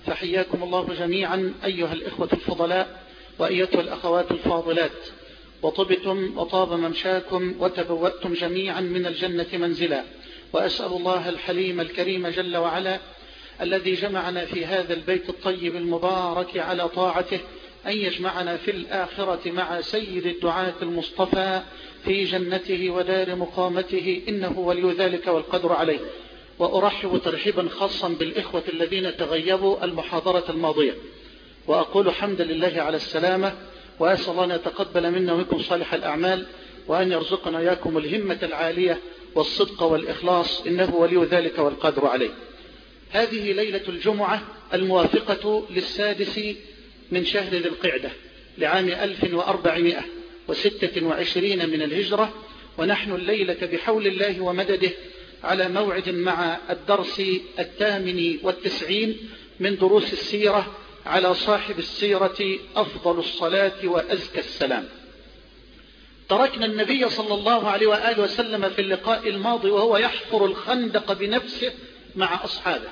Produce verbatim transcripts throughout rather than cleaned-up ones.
فحياكم الله جميعا أيها الإخوة الفضلاء وأيتها الأخوات الفاضلات، وطبتم وطاب ممشاكم وتبوأتم جميعا من الجنة منزلا. وأسأل الله الحليم الكريم جل وعلا الذي جمعنا في هذا البيت الطيب المبارك على طاعته أن يجمعنا في الآخرة مع سيد الدعاة المصطفى في جنته ودار مقامته، إنه ولي ذلك والقدر عليه. وأرحب ترحيبا خاصا بالإخوة الذين تغيبوا المحاضرة الماضية، وأقول حمدا لله على السلامة، وأسأل الله أن يتقبل منا ومنكم صالح الأعمال، وأن يرزقنا إياكم الهمة العالية والصدق والإخلاص، إنه ولي ذلك والقدر عليه. هذه ليلة الجمعة الموافقة للسادس من شهر ذي القعدة لعام ألف وأربعمائة وستة وعشرين من الهجرة، ونحن الليلة بحول الله ومدده على موعد مع الدرس الثامن والتسعين من دروس السيرة على صاحب السيرة أفضل الصلاة وأزكى السلام. تركنا النبي صلى الله عليه وآله وسلم في اللقاء الماضي وهو يحفر الخندق بنفسه مع أصحابه،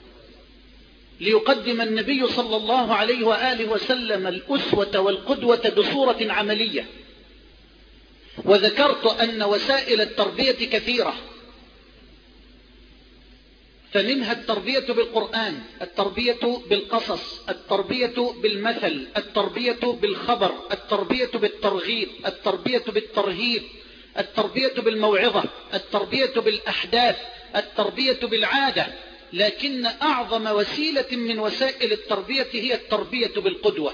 ليقدم النبي صلى الله عليه وآله وسلم الأسوة والقدوة بصورة عملية. وذكرت أن وسائل التربية كثيرة، فمنها التربية بالقرآن، التربية بالقصص، التربية بالمثل، التربية بالخبر، التربية بالترغيب، التربية بالترهيب، التربية بالموعظة، التربية بالأحداث، التربية بالعادة. لكن أعظم وسيلة من وسائل التربية هي التربية بالقدوة.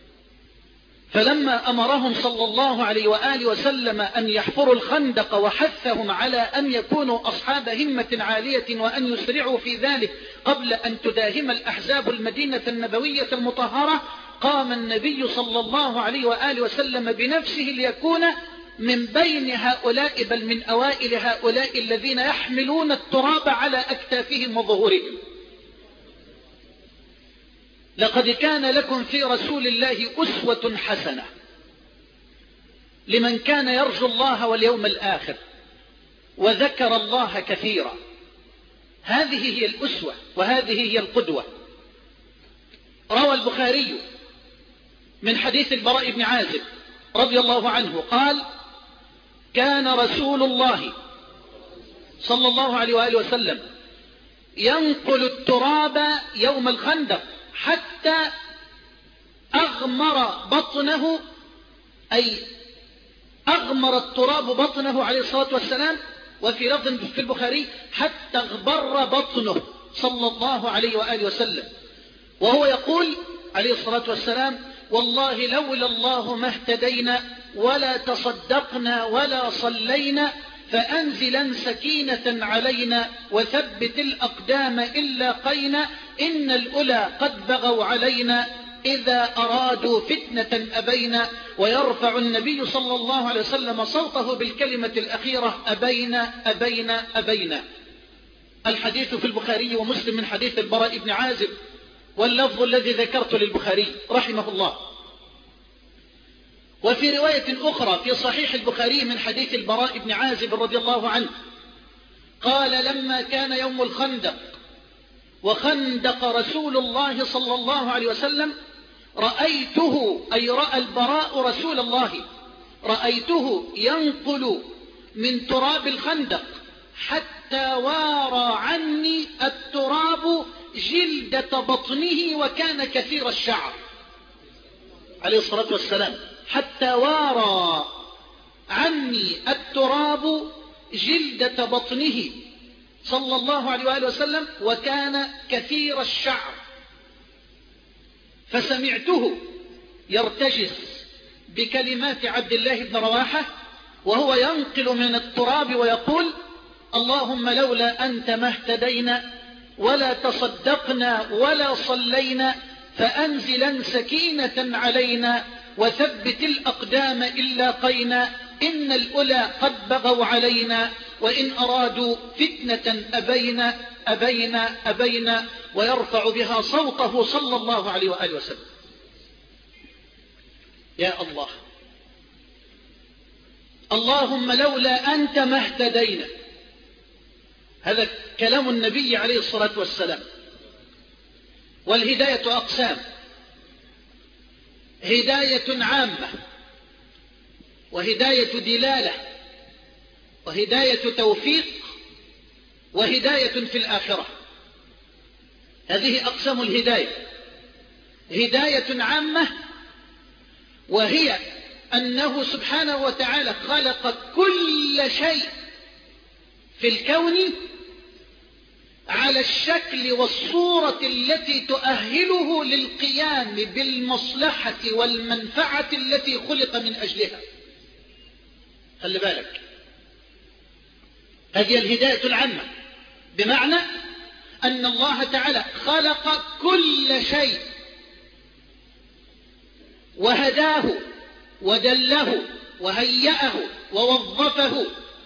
فلما أمرهم صلى الله عليه وآله وسلم أن يحفروا الخندق وحثهم على أن يكونوا أصحاب همة عالية وأن يسرعوا في ذلك قبل أن تداهم الأحزاب المدينة النبوية المطهرة، قام النبي صلى الله عليه وآله وسلم بنفسه ليكون من بين هؤلاء، بل من أوائل هؤلاء الذين يحملون التراب على أكتافهم وظهورهم. لقد كان لكم في رسول الله أسوة حسنة لمن كان يرجو الله واليوم الآخر وذكر الله كثيرا. هذه هي الأسوة وهذه هي القدوة. روى البخاري من حديث البراء بن عازب رضي الله عنه قال: كان رسول الله صلى الله عليه وآله وسلم ينقل التراب يوم الخندق حتى أغمر بطنه، أي أغمر التراب بطنه عليه الصلاة والسلام، وفي لفظ في البخاري حتى اغبر بطنه صلى الله عليه وآله وسلم، وهو يقول عليه الصلاة والسلام: والله لولا الله ما اهتدينا ولا تصدقنا ولا صلينا، فأنزلا سكينة علينا وثبت الأقدام إن لاقينا، إن الأولى قد بغوا علينا إذا أرادوا فتنة أبينا. ويرفع النبي صلى الله عليه وسلم صوته بالكلمة الأخيرة: أبينا أبينا أبينا. الحديث في البخاري ومسلم من حديث البراء بن عازب، واللفظ الذي ذكرت للبخاري رحمه الله. وفي رواية أخرى في صحيح البخاري من حديث البراء بن عازب رضي الله عنه قال: لما كان يوم الخندق وخندق رسول الله صلى الله عليه وسلم رأيته، أي رأى البراء رسول الله، رأيته ينقل من تراب الخندق حتى وارى عني التراب جلدة بطنه وكان كثير الشعر عليه الصلاة والسلام، حتى وارى عني التراب جلدة بطنه صلى الله عليه وآله وسلم وكان كثير الشعر. فسمعته يرتجز بكلمات عبد الله بن رواحة وهو ينقل من التراب ويقول: اللهم لولا أنت ما اهتدينا ولا تصدقنا ولا صلينا، فأنزلا سكينة علينا وثبت الأقدام إن لاقينا، إن الأولى قد بغوا علينا وإن أرادوا فتنة أبينا أبينا أبينا. ويرفع بها صوته صلى الله عليه وآله وسلم. يا الله، اللهم لولا أنت ما اهتدينا. هذا كلام النبي عليه الصلاة والسلام. والهداية أقسام: هداية عامة، وهداية دلالة، وهداية توفيق، وهداية في الآخرة. هذه أقسام الهداية. هداية عامة، وهي أنه سبحانه وتعالى خلق كل شيء في الكون على الشكل والصورة التي تؤهله للقيام بالمصلحة والمنفعة التي خلق من أجلها. خلي بالك، هذه الهداية العامة، بمعنى أن الله تعالى خلق كل شيء وهداه ودله وهيأه ووظفه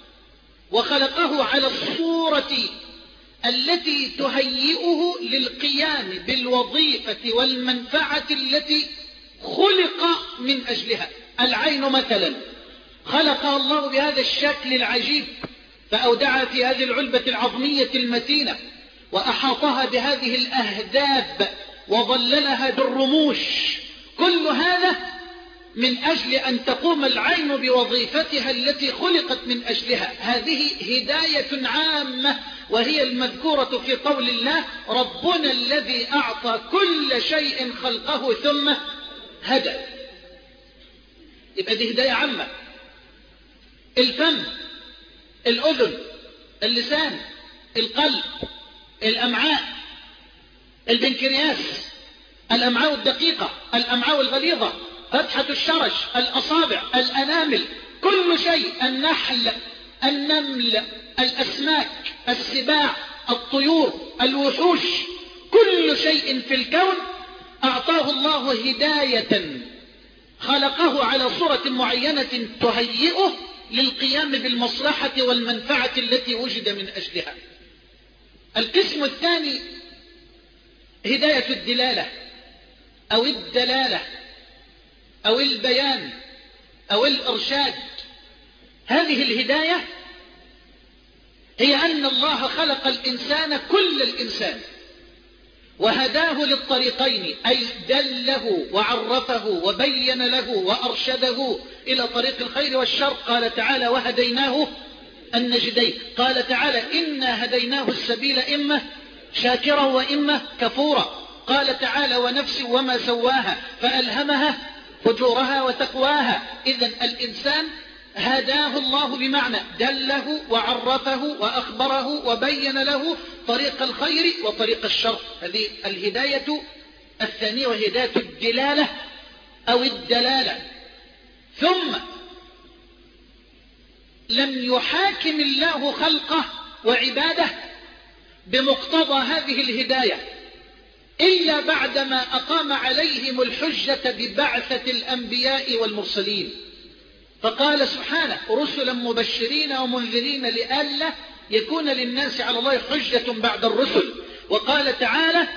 وخلقه على الصورة التي تهيئه للقيام بالوظيفة والمنفعة التي خلق من أجلها. العين مثلا خلقها الله بهذا الشكل العجيب، فأودعها في هذه العلبة العظمية المتينة، وأحاطها بهذه الأهداب، وظللها بالرموش. كل هذا من أجل أن تقوم العين بوظيفتها التي خلقت من أجلها. هذه هداية عامة، وهي المذكورة في قول الله: ربنا الذي أعطى كل شيء خلقه ثم هدى. يبقى دي هداية عامة. الفم، الأذن، اللسان، القلب، الأمعاء، البنكرياس، الأمعاء الدقيقة، الأمعاء الغليظة، فتحة الشرج، الأصابع، الأنامل، كل شيء، النحل، النمل، الأسماك، السباع، الطيور، الوحوش، كل شيء في الكون أعطاه الله هداية، خلقه على صورة معينة تهيئه للقيام بالمصلحة والمنفعة التي وجد من أجلها. القسم الثاني هداية الدلالة أو الدلالة أو البيان أو الإرشاد. هذه الهداية هي أن الله خلق الإنسان، كل الإنسان، وهداه للطريقين، أي دله وعرفه وبين له وأرشده إلى طريق الخير والشر. قال تعالى: وهديناه النجدين. قال تعالى: إنا هديناه السبيل إما شاكرا وإما كفورا. قال تعالى: ونفس وما سواها فألهمها فجورها وتقواها. إذن الإنسان هداه الله بمعنى دله وعرفه وأخبره وبين له طريق الخير وطريق الشر. هذه الهداية الثانية، وهداية الدلالة أو الدلالة. ثم لم يحاكم الله خلقه وعباده بمقتضى هذه الهداية إلا بعدما أقام عليهم الحجة ببعثة الأنبياء والمرسلين. فقال سبحانه: رسلا مبشرين ومنذرين لئلا يكون للناس على الله حجة بعد الرسل. وقال تعالى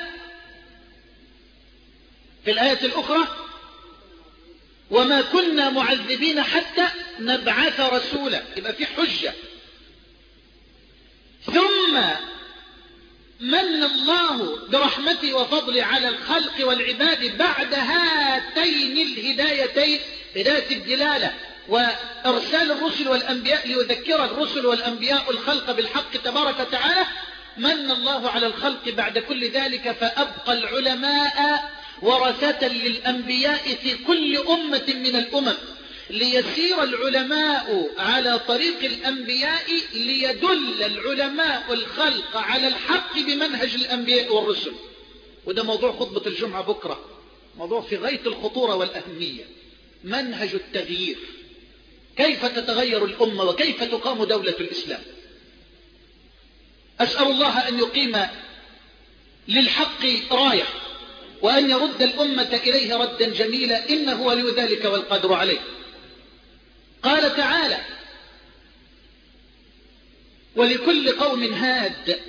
في الآية الأخرى: وما كنا معذبين حتى نبعث رسولا. يبقى في حجة. ثم من الله برحمته وفضله على الخلق والعباد بعد هاتين الهدايتين، هداية الدلالة وإرسال الرسل والأنبياء ليذكر الرسل والأنبياء الخلق بالحق تبارك وتعالى. من الله على الخلق بعد كل ذلك فأبقى العلماء ورثة للأنبياء في كل أمة من الأمم، ليسير العلماء على طريق الأنبياء، ليدل العلماء الخلق على الحق بمنهج الأنبياء والرسل. وده موضوع خطبة الجمعة بكرة، موضوع في غاية الخطورة والأهمية: منهج التغيير. كيف تتغير الأمة وكيف تقام دولة الإسلام؟ أسأل الله أن يقيم للحق راية، وأن يرد الأمة إليه ردا جميلا، إنه ولي ذلك والقادر عليه. قال تعالى: ولكل قوم هاد.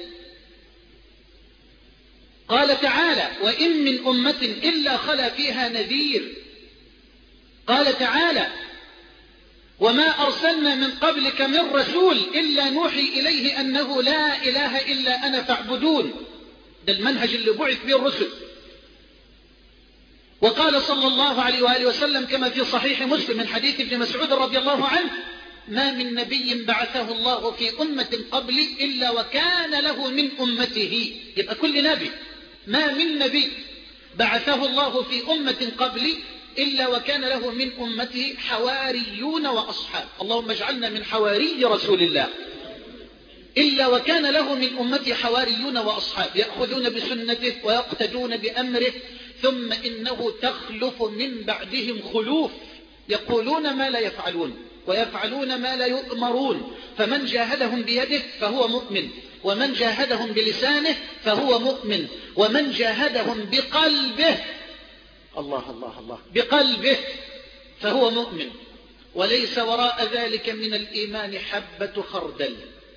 قال تعالى: وإن من أمة إلا خلا فيها نذير. قال تعالى: وما أرسلنا من قبلك من رسول إلا نوحي إليه أنه لا إله إلا أنا فاعبدون. ده المنهج اللي بعث به الرسل. وقال صلى الله عليه وآله وسلم كما في صحيح مسلم من حديث ابن مسعود رضي الله عنه: ما من نبي بعثه الله في أمة قبلي إلا وكان له من أمته. يبقى كل نبي، ما من نبي بعثه الله في أمة قبلي إلا وكان له من أمته حواريون وأصحاب. اللهم اجعلنا من حواري رسول الله. إلا وكان له من أمته حواريون وأصحاب يأخذون بسنته ويقتدون بأمره، ثم إنه تخلف من بعدهم خلوف يقولون ما لا يفعلون ويفعلون ما لا يؤمرون، فمن جاهدهم بيده فهو مؤمن، ومن جاهدهم بلسانه فهو مؤمن، ومن جاهدهم بقلبه، الله الله الله، بقلبه فهو مؤمن، وليس وراء ذلك من الإيمان حبة خردل.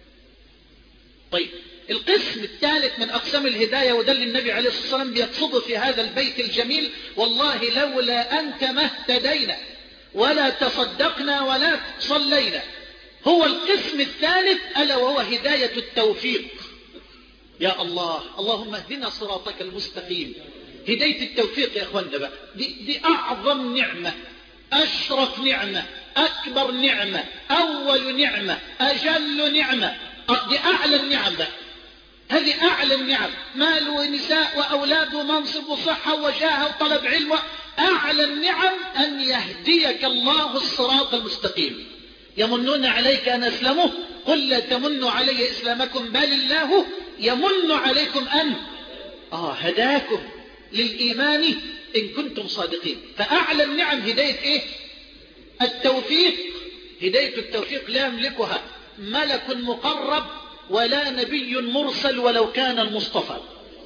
طيب، القسم الثالث من أقسام الهداية، وده اللي النبي عليه الصلاة والسلام بيقصده في هذا البيت الجميل: والله لولا أنت ما اهتدينا ولا تصدقنا ولا صلينا. هو القسم الثالث، ألا وهو هداية التوفيق. يا الله، اللهم اهدنا صراطك المستقيم. هداية التوفيق يا أخوانا بقى، دي, دي أعظم نعمة، أشرف نعمة، أكبر نعمة، أول نعمة، أجل نعمة، دي أعلى النعم بقى. هذه أعلى النعم، مال ونساء وأولاد ومنصب وصحة وجاه وطلب علم. أعلى النعم أن يهديك الله الصراط المستقيم. يمنون عليك أن أسلموا، قل لا تمنوا علي إسلامكم بل الله يمن عليكم أن آه هداكم للإيمان إن كنتم صادقين. فأعلى النعم هداية إيه؟ التوفيق. هداية التوفيق لا يملكها ملك مقرب ولا نبي مرسل ولو كان المصطفى،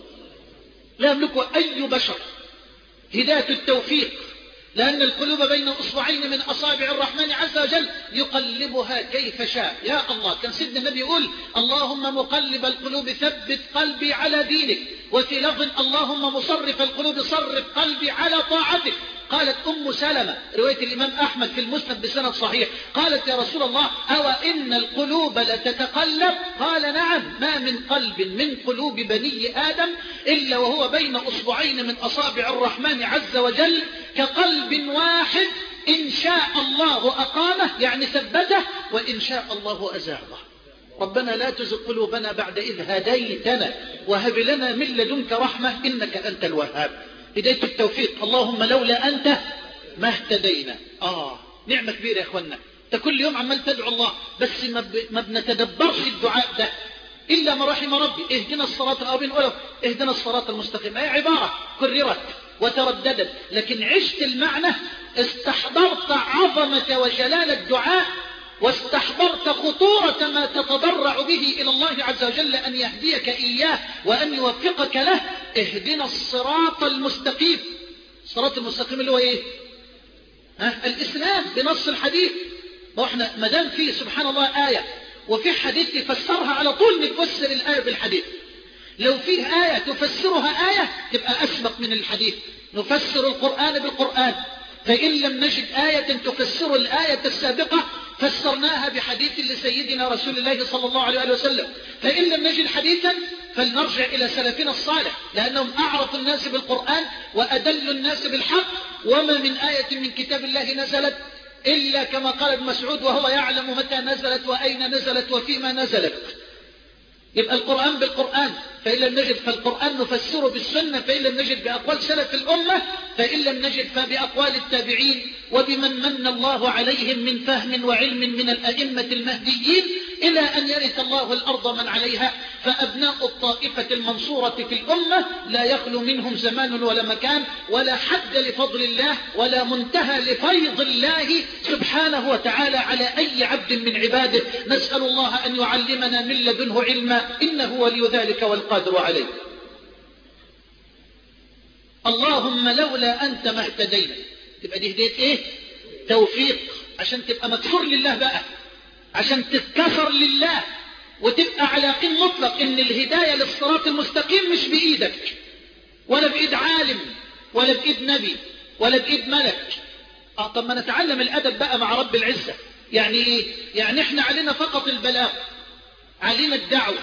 لا يملكها أي بشر. هداية التوفيق، لأن القلوب بين أصبعين من أصابع الرحمن عز وجل يقلبها كيف شاء. يا الله، كان سيدنا النبي يقول: اللهم مقلب القلوب ثبت قلبي على دينك، وفي لفظ: اللهم مصرف القلوب صرف قلبي على طاعتك. قالت أم سلمة، رواية الإمام أحمد في المسند بسند صحيح، قالت: يا رسول الله، أو إن القلوب لتتقلب؟ قال: نعم، ما من قلب من قلوب بني آدم إلا وهو بين أصبعين من أصابع الرحمن عز وجل كقلب واحد، إن شاء الله أقامه، يعني ثبته، وإن شاء الله أزاغه. ربنا لا تزغ قلوبنا بعد إذ هديتنا وهب لنا من لدنك رحمة إنك أنت الوهاب. هداية التوفيق، اللهم لولا أنت ما اهتدينا. آه نعمة كبيرة يا أخوانا. أنت كل يوم عمال تدعو الله، بس ما, ب... ما بنتدبرش الدعاء ده إلا ما رحم ربي. اهدنا الصراط الأبين ولو اهدنا الصراط المستقيم، هي عبارة كررت وترددت، لكن عشت المعنى، استحضرت عظمة وجلال الدعاء، واستحضرت خطورة ما تتضرع به إلى الله عز وجل أن يهديك إياه وأن يوفقك له. اهدنا الصراط المستقيم. الصراط المستقيم اللي هو إيه؟ ها؟ الإسلام بنص الحديث. وإحنا مدام فيه سبحان الله آية وفي حديث تفسرها، على طول نفسر الآية بالحديث. لو فيه آية تفسرها آية تبقى أسبق من الحديث. نفسر القرآن بالقرآن، فإن لم نجد آية تفسر الآية السابقة فسرناها بحديث لسيدنا رسول الله صلى الله عليه وسلم. فإن لم نجد حديثا فلنرجع إلى سلفنا الصالح، لأنهم أعرف الناس بالقرآن وأدل الناس بالحق. وما من آية من كتاب الله نزلت إلا كما قال ابن مسعود: وهو يعلم متى نزلت وأين نزلت وفيما نزلت. يبقى القرآن بالقرآن، فإن لم نجد فالقرآن نفسره بالسنة، فإن لم نجد بأقوال سلف الأمة، فإن لم نجد فبأقوال التابعين وبمن من الله عليهم من فهم وعلم من الأئمة المهديين، إلى أن يرث الله الأرض من عليها. فأبناء الطائفة المنصورة في الأمة لا يخلو منهم زمان ولا مكان ولا حد لفضل الله ولا منتهى لفيض الله سبحانه وتعالى على أي عبد من عباده. نسأل الله أن يعلمنا من لدنه علما، إنه ولي ذلك والقادر عليه. اللهم لولا أنت ما اهتدينا. تبقى دي هدية إيه؟ توفيق، عشان تبقى مكسور لله بقى، عشان تتكسر لله وتبقى على يقين مطلق إن الهداية للصراط المستقيم مش بإيدك ولا بإيد عالم ولا بإيد نبي ولا بإيد ملك. آه طب ما نتعلم الأدب بقى مع رب العزة. يعني إيه؟ يعني إحنا علينا فقط البلاغ، علينا الدعوة،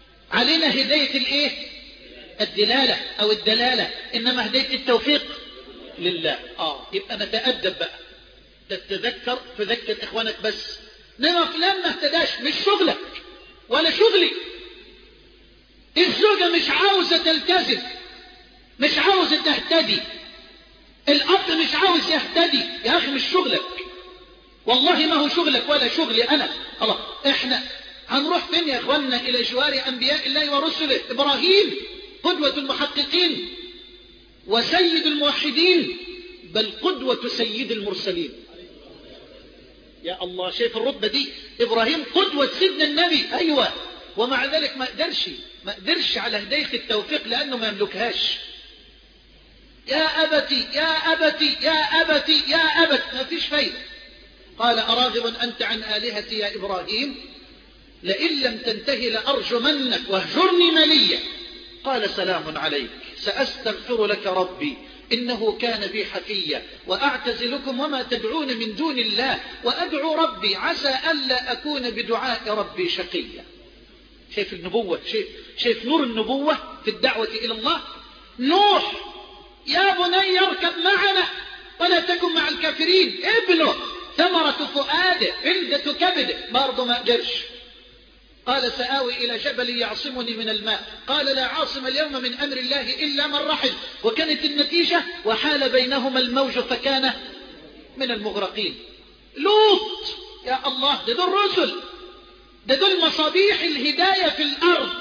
علينا هداية الإيه؟ الدلالة أو الدلالة. إنما هداية التوفيق لله. آه يبقى نتأدب بقى، تتذكر تذكر إخوانك بس. إنما فلان ما اهتداش، مش شغلك ولا شغلي. الزوجة مش عاوزة تلتزم، مش عاوزة تهتدي، الأب مش عاوز يهتدي، يا أخي مش شغلك، والله ما هو شغلك ولا شغلي أنا. الله، إحنا هنروح فين يا إخواننا؟ إلى جوار أنبياء الله ورسله. إبراهيم قدوة المحققين وسيد الموحدين، بل قدوة سيد المرسلين. يا الله، شايف الرتبة دي؟ إبراهيم قدوة سيدنا النبي، أيوة، ومع ذلك ما قدرش ما قدرش على هداية التوفيق لأنه ما يملكهاش. يا أبتي يا أبتي يا أبتي يا أبت، ما فيش فايدة. قال أراغب أنت عن آلهتي يا إبراهيم؟ لئن لم تنتهي لأرجمنك واهجرني مليا. قال سلام عليك، سأستغفر لك ربي إنه كان بي حفيا، وأعتزلكم وما تدعون من دون الله، وأدعو ربي عسى ألا أكون بدعاء ربي شقيا. شايف النبوة؟ شايف, شايف نور النبوة في الدعوة إلى الله؟ نوح يا بني اركب معنا ولا تكن مع الكافرين. ابنه ثمرة فؤاده بلدة كبده، برضه ما قدرش. قال سآوي إلى جبل يعصمني من الماء، قال لا عاصم اليوم من أمر الله إلا من رحم. وكانت النتيجة وحال بينهما الموج فكان من المغرقين. لوط يا الله، ده دول رسل، ده دول مصابيح الهداية في الأرض،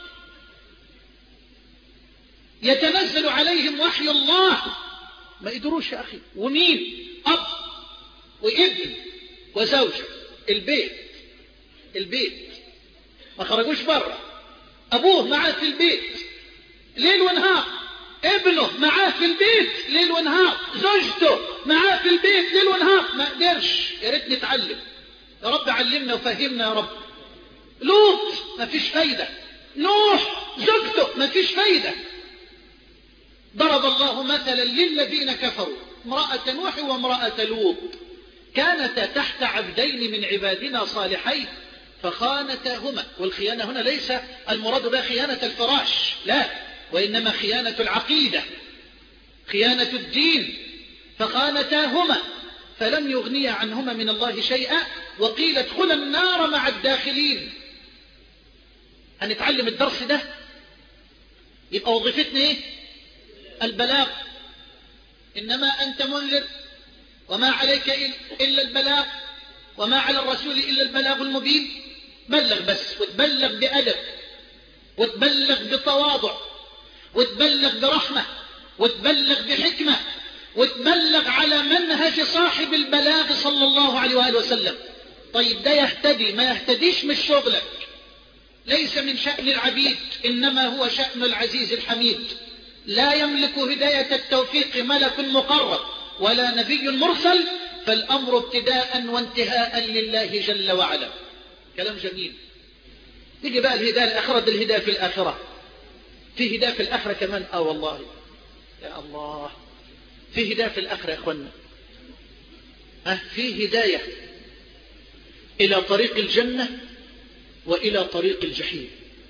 يتنزل عليهم وحي الله، ما قدروش يا أخي. ومين؟ أب وابن وزوجة، البيت البيت ما خرجوش بره. أبوه معاه في البيت ليل ونهار، ابنه معاه في البيت ليل ونهار، زوجته معاه في البيت ليل ونهار، ما قدرش. يا ريت نتعلم، يا رب علمنا وفهمنا يا رب. لوط ما فيش فايدة، نوح زوجته ما فيش فايدة. ضرب الله مثلا للذين كفروا امرأة نوح وامرأة لوط كانتا تحت عبدين من عبادنا صالحين فخانتاهما. والخيانة هنا ليس المراد بها خيانة الفراش، لا، وإنما خيانة العقيدة، خيانة الدين. فخانتاهما فلم يغنيا عنهما من الله شيئا وقيل ادخلا النار مع الداخلين. هنتعلم الدرس ده، يبقى وظيفتنا ايه؟ البلاغ. إنما أنت منذر وما عليك إلا البلاغ، وما على الرسول إلا البلاغ المبين. بلغ بس، وتبلغ بأدب، وتبلغ بتواضع، وتبلغ برحمة، وتبلغ بحكمة، وتبلغ على منهج صاحب البلاغ صلى الله عليه وآله وسلم. طيب ده يهتدي ما يهتديش مش شغلك، ليس من شأن العبيد، إنما هو شأن العزيز الحميد. لا يملك هداية التوفيق ملك مقرب ولا نبي مرسل، فالأمر ابتداء وانتهاء لله جل وعلا. كلام جميل. تيجي بقى الهداية الآخرة، دي الهداية في الآخرة. في هداية في الآخرة كمان، آه والله يا الله، في هداية في الآخرة يا أخوانا. أه في هداية إلى طريق الجنة وإلى طريق الجحيم.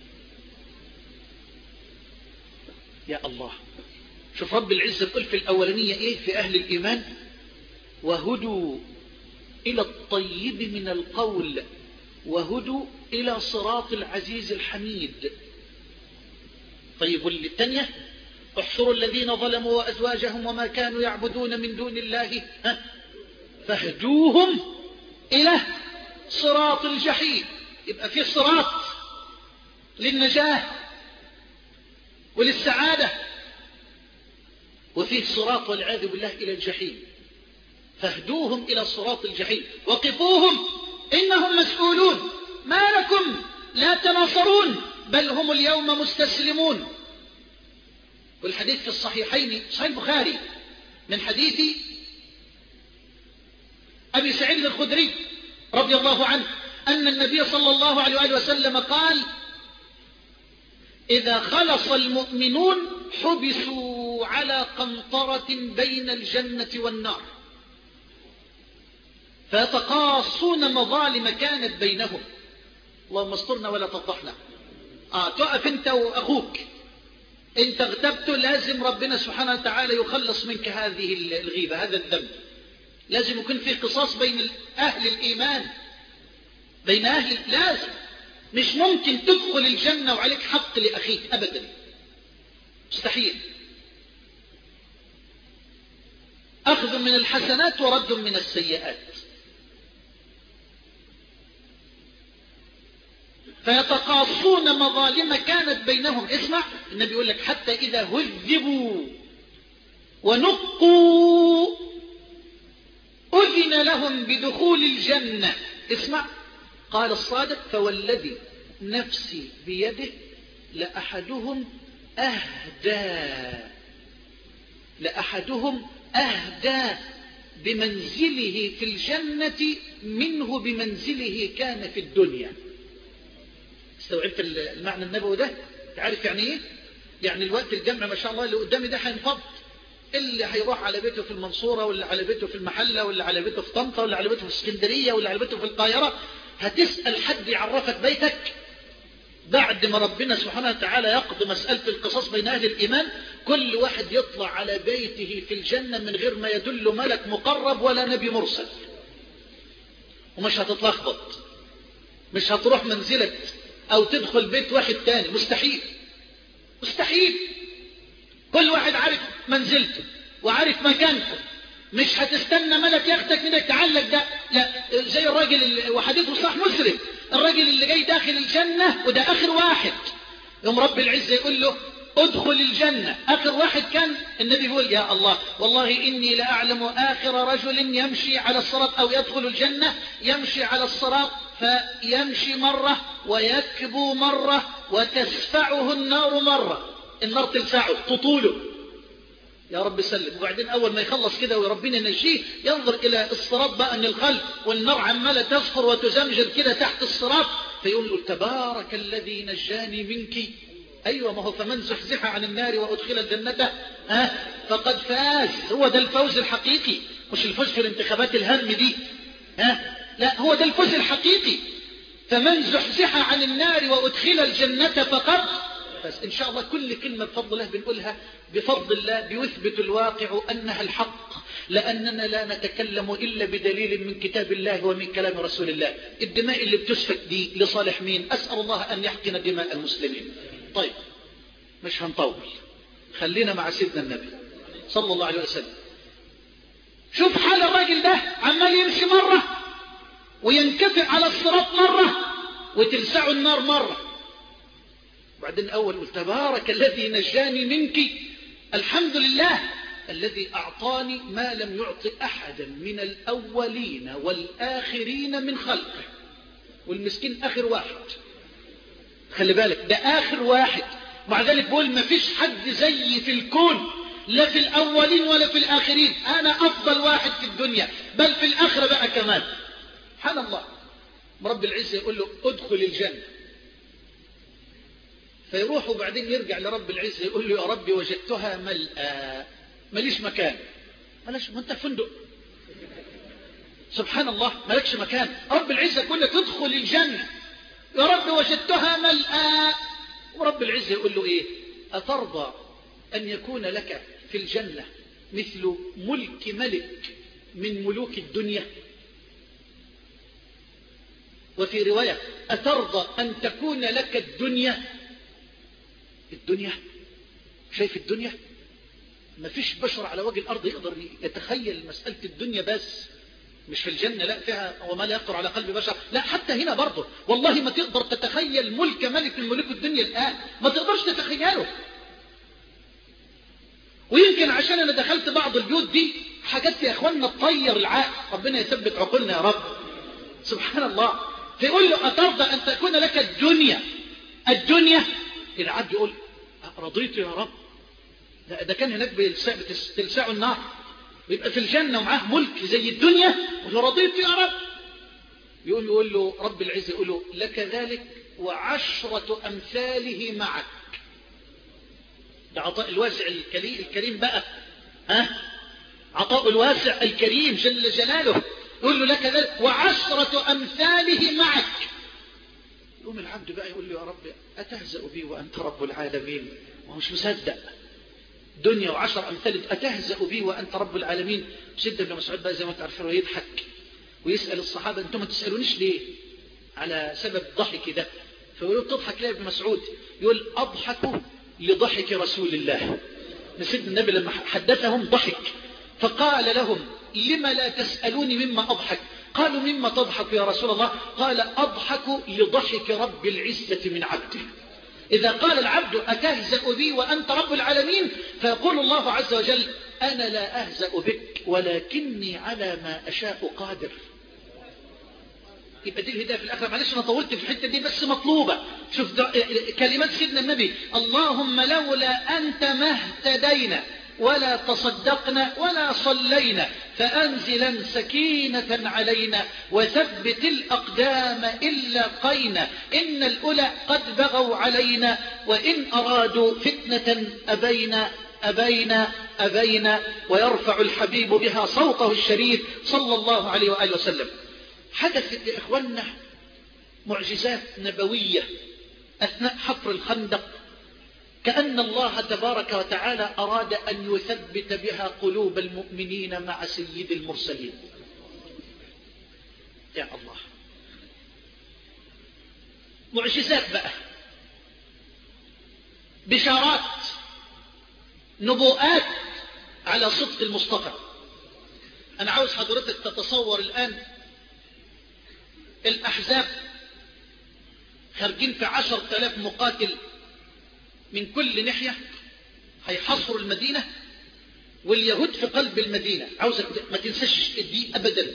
يا الله، شوف رب العزة بيقول في الأولانية إيه في أهل الإيمان؟ وهدوا إلى الطيب من القول وهدوا إلى صراط العزيز الحميد. طيب والثانية؟ احصروا الذين ظلموا وأزواجهم وما كانوا يعبدون من دون الله فاهدوهم إلى صراط الجحيم. يبقى في صراط للنجاة وللسعادة، وفيه صراط والعياذ بالله إلى الجحيم. فاهدوهم إلى صراط الجحيم وقفوهم إنهم مسؤولون ما لكم لا تناصرون بل هم اليوم مستسلمون. والحديث في الصحيحين صحيح البخاري من حديث أبي سعيد الخدري رضي الله عنه أن النبي صلى الله عليه وآله وسلم قال: إذا خلص المؤمنون حبسوا على قنطرة بين الجنة والنار فيتقاصون مظالم كانت بينهم. اللهم استرنا ولا تفضحنا. آه تقف انت واخوك انت اغتبته لازم ربنا سبحانه وتعالى يخلص منك هذه الغيبة، هذا الذنب. لازم يكون في قصاص بين أهل الإيمان، بين أهل، لازم. مش ممكن تدخل الجنة وعليك حق لأخيك أبدا، مستحيل. أخذ من الحسنات ورد من السيئات. فيتقاصون مظالم كانت بينهم. اسمع النبي يقول لك حتى إذا هذبوا ونقوا أذن لهم بدخول الجنة. اسمع، قال الصادق فوالذي نفسي بيده لأحدهم أهدى لأحدهم أهدى بمنزله في الجنة منه بمنزله كان في الدنيا. استوعبت المعنى النبوي ده؟ تعرف يعني ايه؟ يعني الوقت الجمع ما شاء الله اللي قدامي ده هينفض، اللي هيروح على بيته في المنصورة، واللي على بيته في المحلة، واللي على بيته في طنطا، واللي على بيته في اسكندرية، واللي على بيته في القاهرة. هتسأل حد يعرفك بيتك بعد ما ربنا سبحانه وتعالى يقضي مسألة القصاص بين أهل الإيمان. كل واحد يطلع على بيته في الجنة من غير ما يدل ملك مقرب ولا نبي مرسل، ومش هتتلخبط، مش هتروح منزلك أو تدخل بيت واحد تاني، مستحيل مستحيل. كل واحد عارف منزلته وعارف مكانته، مش هتستنى ملك ياخدك منك تعلق ده، لا. زي الراجل اللي وحديثه صح مسلم، الراجل اللي جاي داخل الجنة وده آخر واحد، يوم رب العزة يقول له ادخل الجنة. آخر واحد كان النبي يقول يا الله والله إني لأعلم آخر رجل يمشي على الصراط أو يدخل الجنة يمشي على الصراط فيمشي مرة ويكبو مرة وتسفعه النار مرة، النار تلسعه تطوله، يا رب سلم. وبعدين أول ما يخلص كده وربنا ينجيه ينظر إلى الصراط بقى من الخلف، والنار عمالة تصفر وتزمجر كده تحت الصراط، فيقول له تبارك الذي نجاني منك. أيوة، ما هو فمن زحزح عن النار وأدخل الجنة ها فقد فاز. هو ده الفوز الحقيقي، مش الفوز في الانتخابات الهم دي، ها لا، هو ده الفوز الحقيقي. فمن زحزح عن النار وأدخل الجنة فقد بس. إن شاء الله كل كلمة بفضل الله بنقولها بفضل الله بيثبت الواقع أنها الحق، لأننا لا نتكلم إلا بدليل من كتاب الله ومن كلام رسول الله. الدماء اللي بتسفك دي لصالح مين؟ أسأل الله أن يحقن دماء المسلمين. طيب مش هنطول، خلينا مع سيدنا النبي صلى الله عليه وسلم. شوف حال الراجل ده، عمال يمشي مرة وينكفئ على الصراط مرة وتلسعه النار مرة. بعدين أول قلت تبارك الذي نجاني منك، الحمد لله الذي أعطاني ما لم يعطي أحدا من الأولين والآخرين من خلقه. والمسكين آخر واحد، خلي بالك ده آخر واحد، مع ذلك بقول ما فيش حد زيي في الكون، لا في الأولين ولا في الآخرين، أنا أفضل واحد في الدنيا بل في الآخرة بقى كمان. سبحان الله. رب العزة يقول له ادخل الجنة، فيروح وبعدين يرجع لرب العزة يقول له يا ربي وجدتها ملأ، ماليش مكان. مالش، ما انت الفندق، سبحان الله، مالكش مكان. رب العزة يقول لك ادخل الجنة، يا رب وجدتها ملأ. ورب العزة يقول له ايه؟ أترضى أن يكون لك في الجنة مثل ملك ملك من ملوك الدنيا؟ وفي رواية أترضى أن تكون لك الدنيا؟ الدنيا، شايف الدنيا؟ ما فيش بشر على وجه الأرض يقدر يتخيل مسألة الدنيا، بس مش في الجنة لا، فيها وما لا يخطر على قلب بشر، لا حتى هنا برضه والله ما تقدر تتخيل ملك ملك من ملوك الدنيا الآن، ما تقدرش تتخيله. ويمكن عشان أنا دخلت بعض البيوت دي حاجات يا أخواننا تطير العقل، ربنا يثبت عقولنا يا رب، سبحان الله. فيقول له أترضى أن تكون لك الدنيا؟ الدنيا العبد يقول رضيت يا رب، ده كان هناك بتلسعه النار، ويبقى في الجنة ومعاه ملك زي الدنيا ويقول رضيت يا رب. يقول يقول له رب العزة يقول له لك ذلك وعشرة أمثاله معك. ده عطاء الواسع الكريم بقى، ها عطاء الواسع الكريم جل جلاله. يقول له لك ذلك وعشرة أمثاله معك. يقوم العبد بقى يقول له يا رب أتهزأ بي وأنت رب العالمين؟ ما هو مش مصدق دنيا وعشر أمثال أتهزأ بي وأنت رب العالمين. سيدنا ابن مسعود بقى زي ما تعرفون يضحك ويسأل الصحابة أنتم ما تسألونيش ليه على سبب ضحك ده؟ فيقولوا تضحك ليه ابن مسعود؟ يقول أضحك لضحك رسول الله. سيدنا النبي لما حدثهم ضحك فقال لهم لما لا تسألوني مما أضحك؟ قالوا مما تضحك يا رسول الله؟ قال أضحك لضحك رب العزة من عبده. إذا قال العبد أتهزأ بي وأنت رب العالمين فيقول الله عز وجل أنا لا أهزأ بك ولكني على ما أشاء قادر. يبقى دي الهداية في الآخرة. معلش أنا طولت في الحتة دي بس مطلوبة. شوف كلمات سيدنا النبي اللهم لولا أنت ما اهتدينا ولا تصدقنا ولا صلينا فأنزلا سكينة علينا وثبت الأقدام إن لاقينا إن الأولى قد بغوا علينا وإن أرادوا فتنة أبينا أبينا أبينا. ويرفع الحبيب بها صوته الشريف صلى الله عليه وآله وسلم. حدثت لإخواننا معجزات نبوية أثناء حفر الخندق كأن الله تبارك وتعالى أراد أن يثبت بها قلوب المؤمنين مع سيد المرسلين. يا الله معجزات بقى، بشارات، نبوءات على صدق المصطفى. أنا عاوز حضرتك تتصور الآن الأحزاب خارجين في عشر تلاف مقاتل من كل ناحية هيحصروا المدينة واليهود في قلب المدينة. عاوزك ما تنساش دي أبدا،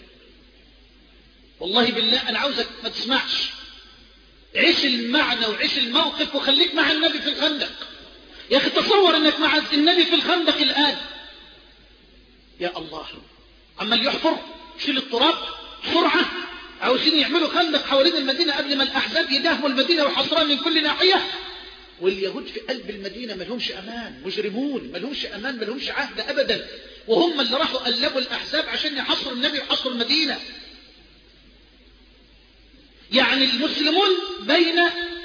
والله بالله أنا عاوزك ما تسمعش، عيش المعنى وعيش الموقف وخليك مع النبي في الخندق. يا أخي تصور أنك مع النبي في الخندق الآن. يا الله عمال يحفر شيل التراب بسرعة، عاوزين يعملوا خندق حوالين المدينة قبل ما الأحزاب يداهموا المدينة وحصرها من كل ناحية. واليهود في قلب المدينة ما لهمش أمان، مجرمون ما لهمش أمان ما لهمش عهد أبدا، وهم اللي راحوا قلبوا الأحزاب عشان يحصروا النبي ويحصروا المدينة. يعني المسلمون بين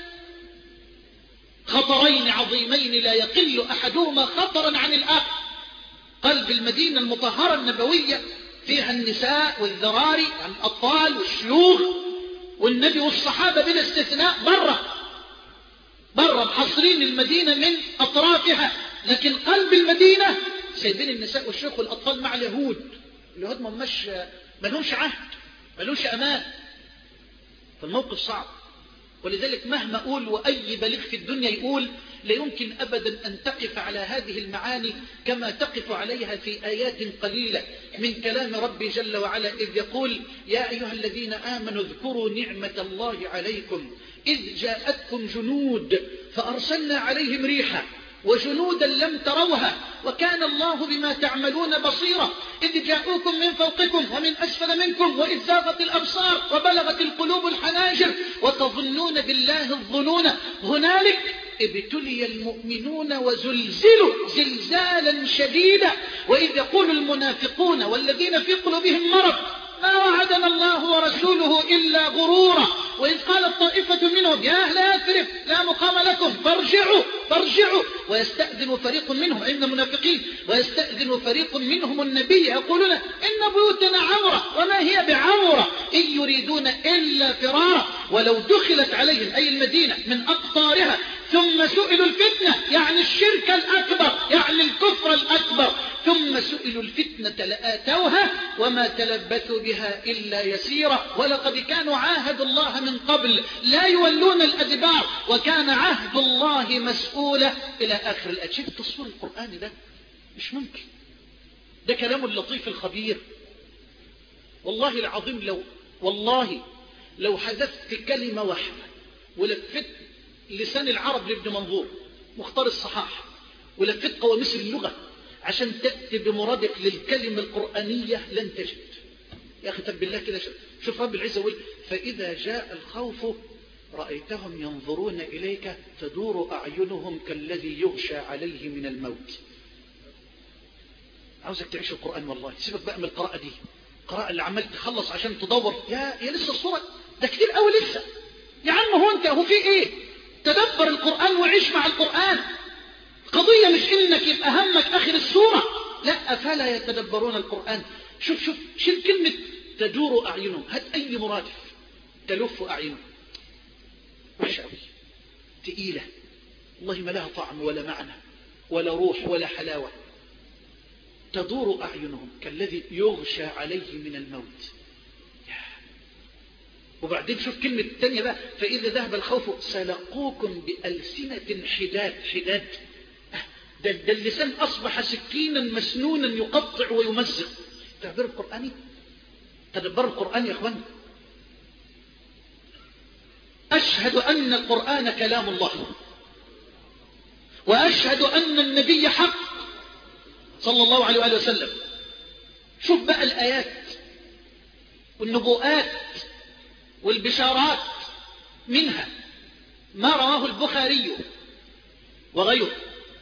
خطرين عظيمين لا يقل أحدهما خطرا عن الآخر. قلب المدينة المطهرة النبوية فيها النساء والذراري يعني الأطفال والشيوخ، والنبي والصحابة بلا استثناء برا برا محصرين المدينة من أطرافها، لكن قلب المدينة سايبين النساء والشيوخ والأطفال مع اليهود. اليهود ما مش ما لهمش عهد ما لهمش أمان. فالموقف صعب، ولذلك مهما أقول وأي بليغ في الدنيا يقول لا يمكن أبدا أن تقف على هذه المعاني كما تقف عليها في آيات قليلة من كلام ربي جل وعلا إذ يقول يا أيها الذين آمنوا اذكروا نعمة الله عليكم إذ جاءتكم جنود فأرسلنا عليهم ريحا وجنودا لم تروها وكان الله بما تعملون بصيرا إذ جاءوكم من فوقكم ومن أسفل منكم وإذ زاغت الأبصار وبلغت القلوب الحناجر وتظنون بالله الظنون هنالك ابتلي المؤمنون وزلزلوا زلزالا شديدا وإذ يقول المنافقون والذين في قلوبهم مرض ما وعدنا الله ورسوله إلا غرورا وإذ قالت طائفة منهم يا أهل يثرب لا مقام لكم فارجعوا فارجعوا ويستأذن فريق منهم أي من المنافقين ويستأذن فريق منهم النبي يقولون إن بيوتنا عورة وما هي بعورة إن يريدون إلا فرارا ولو دخلت عليهم أي المدينة من أقطارها ثم سئلوا الفتنة يعني الشرك الأكبر يعني الكفر الأكبر ثم سئلوا الفتنة لآتوها وما تلبثوا بها إلا يسيرا ولقد كانوا عاهدوا الله من قبل لا يولون الأدبار وكان عهد الله مسؤولا إلى آخر الآيات. شوف التصوير القرآني ده مش ممكن، ده كلام اللطيف الخبير. والله العظيم لو والله لو حذفت كلمة واحدة ولفت لسان العرب لابن منظور مختار الصحاح ولفت قواميس اللغة عشان تأتي بمرادف للكلمة القرآنية لن تجد. يا أخي طب بالله كده شوف رب العزة يقول فإذا جاء الخوف رأيتهم ينظرون إليك تدور أعينهم كالذي يغشى عليه من الموت. عاوزك تعيش القرآن والله، سيبك بقى من القراءة دي، القراءة اللي عمال تخلص عشان تدور يا يا لسه الصورة ده كتير قوي لسه. يا عم هو انت هو في ايه؟ تدبر القرآن وعيش مع القرآن. قضية مش إنك يبقى همك آخر السورة، لا، أفلا يتدبرون القرآن. شوف شوف شوف كلمة تدور أعينهم، هات أي مرادف، تلف أعينهم، وحشة أوي، تقيلة، والله ما لها طعم ولا معنى ولا روح ولا حلاوة. تدور أعينهم كالذي يغشى عليه من الموت. وبعدين شوف كلمة الثانية بقى، فإذا ذهب الخوف سلقوكم بألسنة حداد. حداد ده, ده اللسان أصبح سكينا مسنونا يقطع ويمزق. تعبير القرآني، تدبر القرآن يا أخوان. أشهد أن القرآن كلام الله، وأشهد أن النبي حق صلى الله عليه وآله وسلم. شوف بقى الآيات والنبوءات والبشارات، منها ما رواه البخاري وغيره.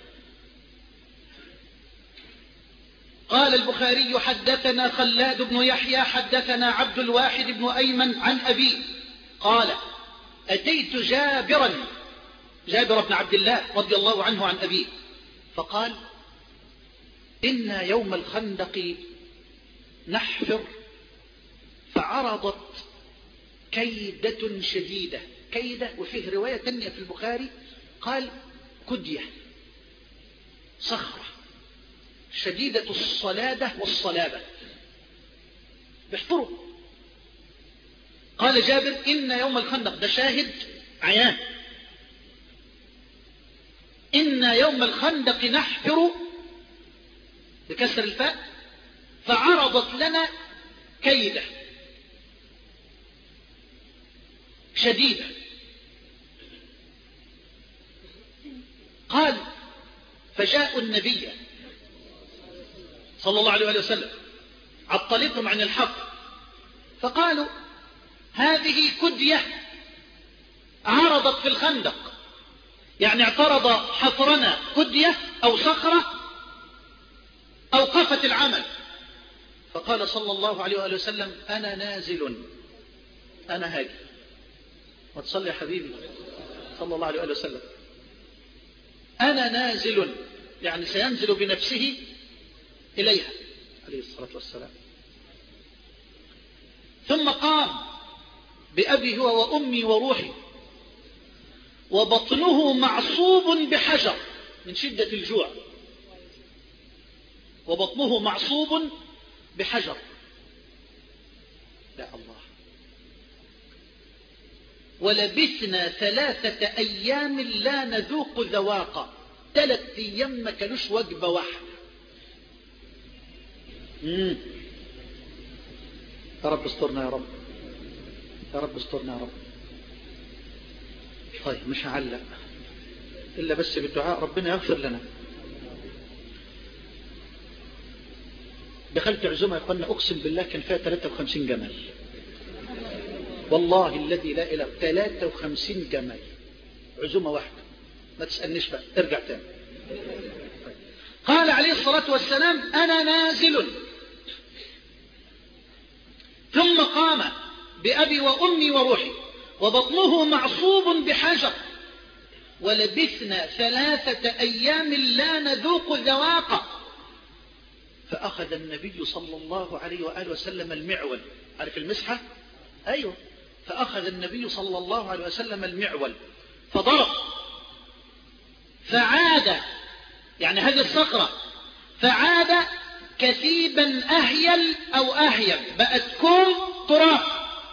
قال البخاري: حدثنا خلاد بن يحيى حدثنا عبد الواحد بن أيمن عن أبيه قال: أتيت جابرا جابر بن عبد الله رضي الله عنه عن أبيه فقال: إن يوم الخندق نحفر فعرضت كيدة شديدة. كيدة، وفيه رواية تانية في البخاري قال كدية، صخرة شديدة الصلادة والصلابة، بيحفروا. قال جابر: إن يوم الخندق، ده شاهد عيان، إن يوم الخندق نحفر بكسر الفاء فعرضت لنا كيدة شديدة. قال: فجاءوا النبي صلى الله عليه وسلم عطلتهم عن الحق فقالوا: هذه كدية عرضت في الخندق، يعني اعترض حفرنا كدية أو صخرة أوقفت العمل. فقال صلى الله عليه وسلم: أنا نازل، أنا هاجي. وتصلي يا حبيبي صلى الله عليه وسلم، أنا نازل، يعني سينزل بنفسه إليها عليه الصلاة والسلام. ثم قام بأبي هو وأمي وروحي وبطنه معصوب بحجر من شدة الجوع، وبطنه معصوب بحجر. لا الله. ولبثنا ثلاثة أيام لا نذوق ذواقا، ثلاث أيام ما كانوش وجبة واحدة. مم. يا رب استرنا، يا رب يا رب استرنا يا رب. طيب مش هعلق إلا بس بالدعاء، ربنا يغفر لنا. دخلت عزومة يا اخوانا، اقسم بالله كان فيها ثلاثة وخمسين جمل، والله الذي لا اله، ثلاثة وخمسين جمل، عزومة واحدة. ما تسألنيش بقى، ارجع تاني. قال عليه الصلاة والسلام: أنا نازل. ثم قام بأبي وأمي وروحي وبطنه معصوب بحجر، ولبثنا ثلاثة أيام لا نذوق ذواقا. فأخذ النبي صلى الله عليه وآله وسلم المعول، عارف المسحة؟ أيوه. فأخذ النبي صلى الله عليه وسلم المعول فضرب، فعاد، يعني هذه الصخرة، فعاد كثيبا أهيل أو أهيل، بقت كوم تراب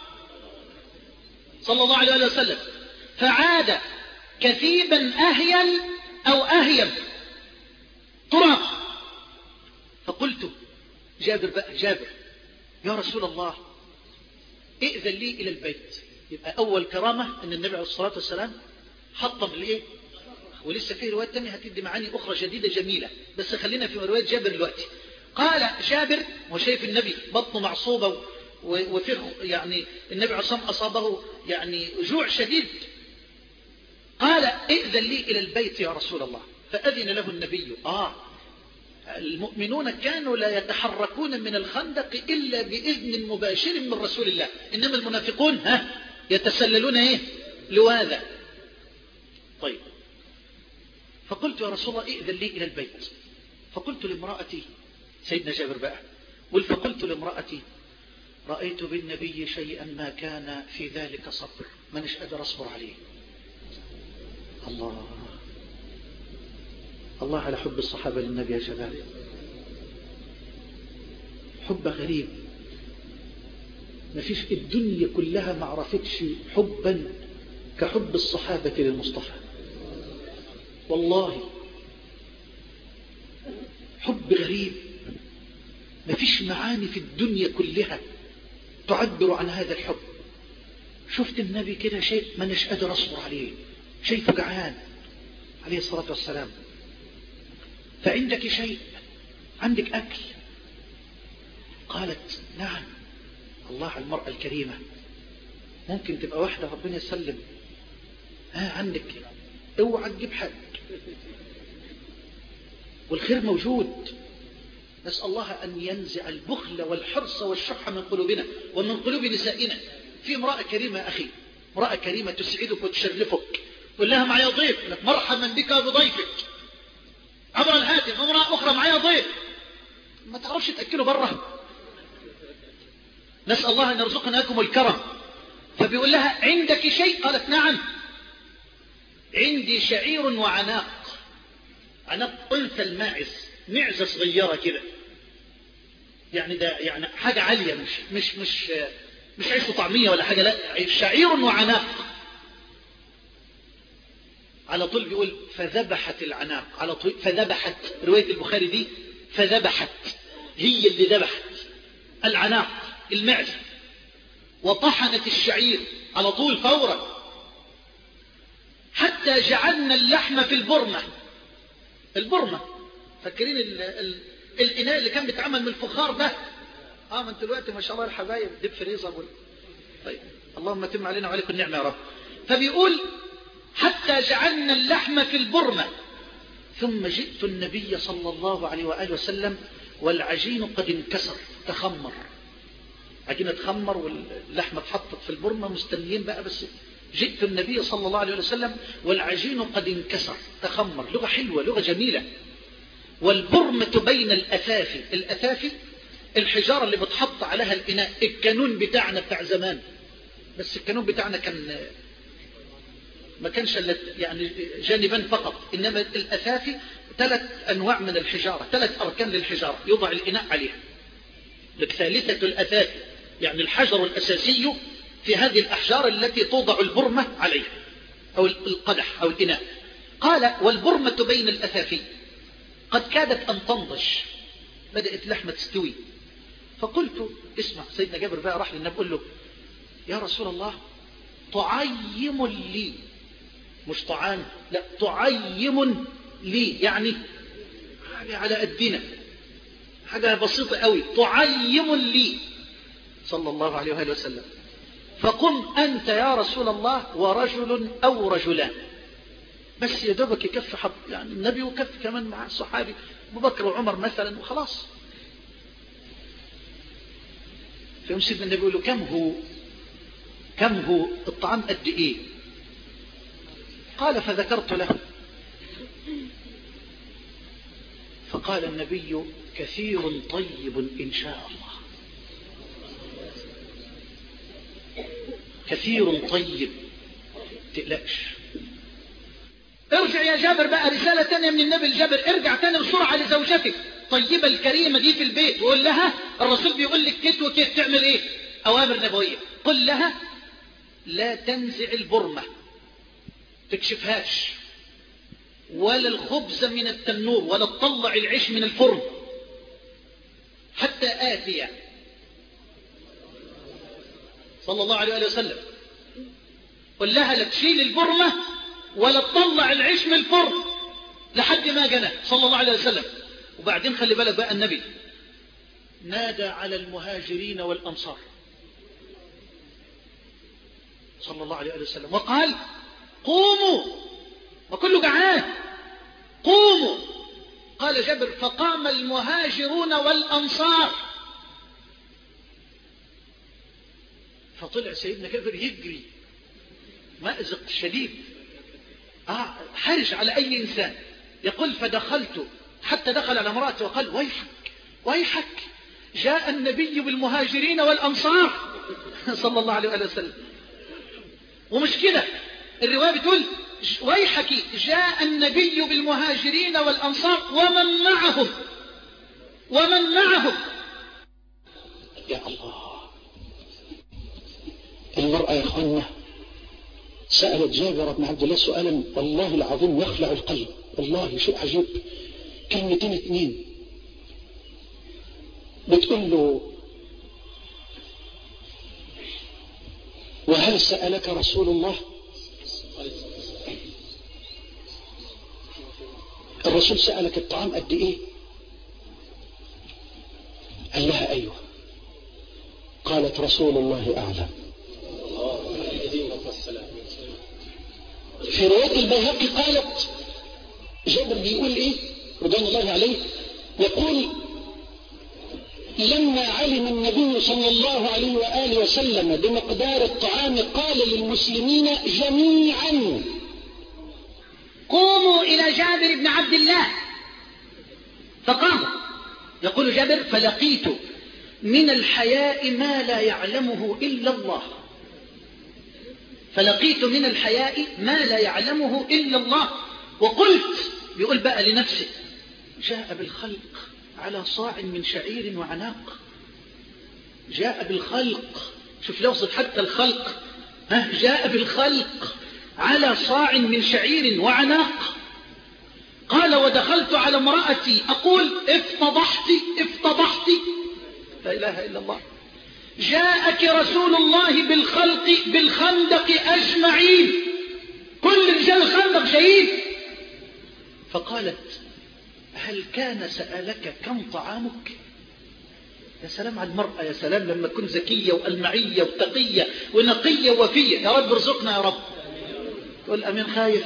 صلى الله عليه وسلم، فعاد كثيبا أهيل أو أهيل تراب. فقلت جابر بقى جابر يا رسول الله ائذن لي إلى البيت. يبقى أول كرامة أن النبي عليه الصلاة والسلام حطم الإيه، ولسه فيه روايات تانية هتدي معاني أخرى جديدة جميلة، بس خلينا في رواية جابر دلوقتي. قال جابر وشايف النبي بطنه معصوبة وفيه، يعني النبي عليه الصلاة والسلام أصابه يعني جوع شديد. قال ائذن لي إلى البيت يا رسول الله. فأذن له النبي. آه المؤمنون كانوا لا يتحركون من الخندق إلا بإذن مباشر من رسول الله، إنما المنافقون ها يتسللون إيه لواذا. طيب، فقلت يا رسول الله ائذن لي إلى البيت. فقلت لامرأتي، سيدنا جابر بقى، فقلت لامرأتي رأيت بالنبي شيئا ما كان في ذلك صبر، ما نش قادر أصبر عليه. الله الله على حب الصحابة للنبي يا شباب، حب غريب، ما فيش الدنيا كلها ما عرفتش حبا كحب الصحابة للمصطفى. والله حب غريب، ما فيش معاني في الدنيا كلها تعبر عن هذا الحب. شفت النبي كده شيء ما نش قادر أصبر عليه، شيء جعان عليه الصلاة والسلام، فعندك شيء، عندك أكل؟ قالت نعم. الله على المرأة الكريمة، ممكن تبقى واحدة ربنا يسلم، ها عندك، اوعى تجيب حد، والخير موجود. نسأل الله أن ينزع البخل والحرص والشح من قلوبنا ومن قلوب نسائنا. في امرأة كريمة أخي، امرأة كريمة تسعدك وتشرفك، قل لها معي ضيف، لك مرحبا بك بضيفك عبر الهاتف. امرأة أخرى معي ضيف، ما تعرفش تأكله بره. نسأل الله أن يرزقنا لكم الكرم. فبيقول لها عندك شيء؟ قالت نعم، عندي شعير وعناق. عناق أنثى الماعز، معزة صغيرة كده، يعني ده يعني حاجة عالية، مش مش مش مش عيش طعمية ولا حاجة، لا، شعير وعناق. على طول بيقول فذبحت العناق، على طول فذبحت، رواية البخاري دي فذبحت، هي اللي ذبحت العناق المعزة، وطحنت الشعير على طول فورا، حتى جعلنا اللحم في البرمة. البرمة فاكرين ال ال الإناء اللي كان بيتعمل من الفخار ده؟ اه من دلوقتي ما شاء الله الحبايب دب فريزر وال... طيب اللهم تم علينا وعليكم النعمة يا رب. فبيقول حتى جعلنا اللحم في البرمة، ثم جئت النبي صلى الله عليه وآله وسلم والعجين قد انكسر تخمر، عجينة تخمر واللحمة اتحطت في البرمة مستنيين بقى. بس جئت النبي صلى الله عليه وسلم والعجين قد انكسر تخمر، لغة حلوة، لغة جميلة. والبرمة بين الأثافي، الأثافي الحجارة اللي بتحط عليها الإناء، الكانون بتاعنا بتاع زمان، بس الكانون بتاعنا كان ما كانش يعني جانبا فقط، إنما الأثافي ثلاث أنواع من الحجارة، ثلاث أركان للحجارة يوضع الإناء عليها. ثالثة الأثافي يعني الحجر الأساسي في هذه الأحجار التي توضع البرمة عليها، أو القدح أو الإناء. قال والبرمة بين الأثافي قد كادت أن تنضج، بدأت لحمة تستوي. فقلت اسمع، سيدنا جابر بقى راح للنبي قل له يا رسول الله طعيم لي، مش طعام، لا طعيم لي، يعني حاجة على قدنا، حاجة بسيطة قوي، طعيم لي صلى الله عليه وآله وسلم. فقم أنت يا رسول الله ورجل أو رجلان، بس يا دوبك يكفي حب يعني النبي وكفي كمان مع الصحابي أبو بكر وعمر مثلا وخلاص. فيوم سيدنا النبي يقول له كم هو كم هو الطعام قد إيه؟ قال فذكرت له، فقال النبي كثير طيب إن شاء الله، كثير طيب تقلقش. ارجع يا جابر بقى رسالة تانية من النبي لجابر، ارجع تاني بسرعة لزوجتك طيبة الكريمة دي في البيت، وقول لها الرسول بيقول لك كت وكت تعمل ايه، اوامر نبوية. قل لها لا تنزع البرمة، تكشفهاش، ولا الخبز من التنور، ولا تطلع العيش من الفرن حتى آتي صلى الله عليه وسلم. قل لها لا تشيل البرمة ولا تطلع العيش من الفرن لحد ما جنى صلى الله عليه وسلم. وبعدين خلي بالك بقى النبي نادى على المهاجرين والأنصار صلى الله عليه وسلم وقال قوموا، وكله جعان، قوموا. قال جابر فقام المهاجرون والأنصار، فطلع سيدنا جابر يجري مأزق شديد، آه حرج على أي إنسان، يقول فدخلت حتى دخل على امرأتي وقال ويحك ويحك جاء النبي بالمهاجرين والأنصار صلى الله عليه وسلم. ومش كده، الرواية بتقول ويحك جاء النبي بالمهاجرين والأنصار ومن معهم ومن معهم. يا الله، المرأة يا أخوانا سألت جابر بن عبد الله سؤالا والله العظيم يخلع القلب، والله شيء عجيب. كلمتين اتنين بتقول له وهل سألك رسول الله؟ الرسول سألك الطعام قد ايه؟ قال لها ايوه. قالت رسول الله اعلم. في رواية البيهقي قالت جابر بيقول ايه رضوان الله عليه، يقول لما علم النبي صلى الله عليه وآله وسلم بمقدار الطعام قال للمسلمين جميعا قوموا إلى جابر بن عبد الله، فقاموا. يقول جابر فلقيت من الحياء ما لا يعلمه إلا الله، فلقيت من الحياء ما لا يعلمه إلا الله، وقلت، بيقول بقى لنفسه، جاء بالخلق على صاع من شعير وعناق. جاء بالخلق، شوف لفظة حتى الخلق، ها جاء بالخلق على صاع من شعير وعناق. قال ودخلت على امرأتي أقول افتضحت افتضحت، لا إله إلا الله، جاءك رسول الله بالخلق بالخندق أجمعين، كل رجال الخندق شهيد. فقالت هل كان سألك كم طعامك؟ يا سلام على المرأة، يا سلام لما تكون ذكية وألمعية وتقية ونقية وفية. يا رب ارزقنا يا رب. تقول أمين خايف.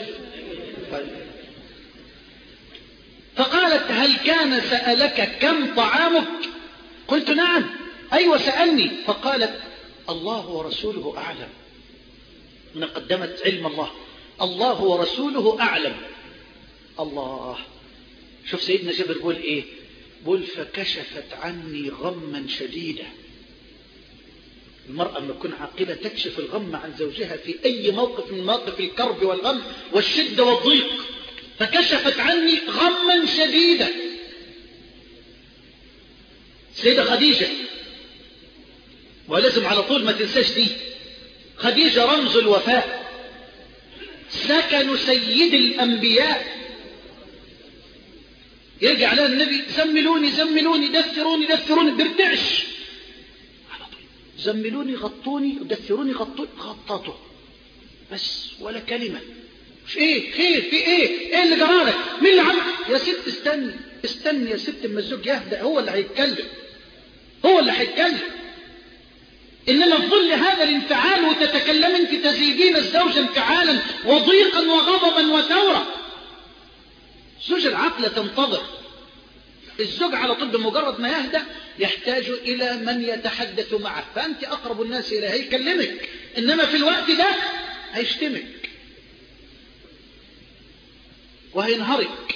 فقالت هل كان سألك كم طعامك؟ قلت نعم أيوة سألني. فقالت الله ورسوله أعلم. من قدمت علم الله، الله ورسوله أعلم. الله، شوف سيدنا جابر بيقول ايه، بيقول فكشفت عني غما شديدا. المرأة لما تكون عاقلة تكشف الغم عن زوجها في اي موقف من مواقف الكرب والغم والشدة والضيق. فكشفت عني غما شديدا. سيدة خديجة، ولازم على طول ما تنساش دي، خديجة رمز الوفاء، سكن سيد الأنبياء. يرجع لها النبي زملوني زملوني دثروني دثروني، بيرتعش على طول، زملوني غطوني دثروني غطوني، غطاته بس ولا كلمة. مش ايه خير في ايه ايه اللي جرالك مين اللي عمل؟ يا ست استني استني يا ست اما الزوج يهدأ هو اللي هيتكلم، هو اللي هيتكلم. انما في ظل هذا الانفعال وتتكلم انت تزيدين الزوج انفعالا وضيقا وغضبا وثورة. الزوج العقل تنتظر، الزوج على طول بمجرد ما يهدأ يحتاج إلى من يتحدث معه، فأنت أقرب الناس إليه هيكلمك، إنما في الوقت ده هيشتمك وهينهرك.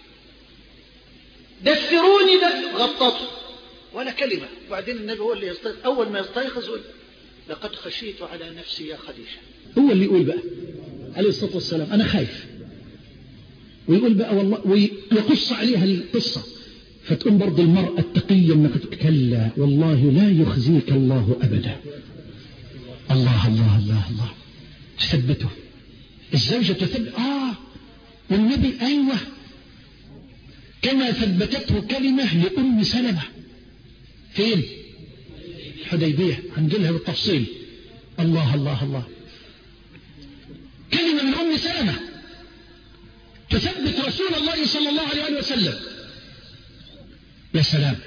دثروني دث غطته ولا كلمة. وبعدين النبي هو اللي يستيقظ، أول ما يستيقظ يقول لقد خشيت على نفسي يا خديجة. هو اللي يقول بقى عليه الصلاة والسلام أنا خايف، ويقول بقى والله ويقص عليها القصة. فتقوم برضو المرأة التقية انك كلا والله لا يخزيك الله أبدا. الله الله الله الله تثبته الزوجة تثبت. آه والنبي أيوة كما ثبتته كلمة لأم سلمة فين حديبية، هنجلها بالتفصيل. الله الله الله كلمة من أم سلمة تثبت رسول الله صلى الله عليه وسلم. يا سلام.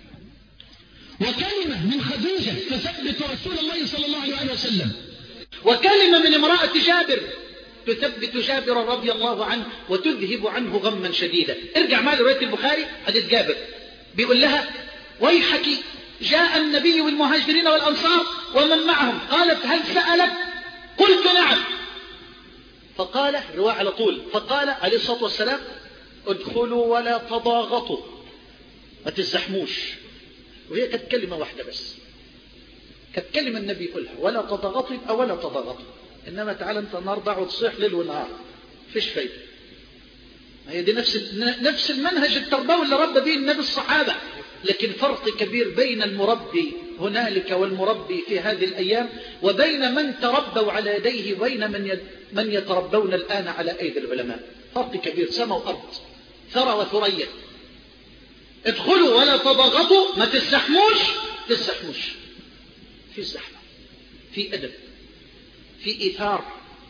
وكلمة من خديجة تثبت رسول الله صلى الله عليه وسلم. وكلمة من امرأة جابر تثبت جابر رضي الله عنه وتذهب عنه غما شديدا. ارجع معي لرواية البخاري حديث جابر، بيقول لها ويحك جاء النبي والمهاجرين والأنصار ومن معهم. قالت هل سألك؟ قلت نعم. فقال الرواية على طول، فقال عليه الصلاة والسلام ادخلوا ولا تضاغطوا، ما تزحموش. وهي كانت كلمة واحدة بس، كانت كلمة النبي يقولها، ولا تضاغطوا، يبقى ولا تضاغطوا. إنما تعال أنت النهارده اقعد تصيح ليل ونهار، فيش فايدة. هي دي نفس نفس المنهج التربوي اللي ربى به النبي الصحابة، لكن فرق كبير بين المربي هنالك والمربي في هذه الأيام، وبين من تربوا على يديه وبين من من يتربون الآن على أيدي العلماء. فرق كبير، سماء وأرض، ثرى وثريا. ادخلوا ولا تضاغطوا، ما تزحموش تزحموش. في زحمة، في أدب، في إيثار،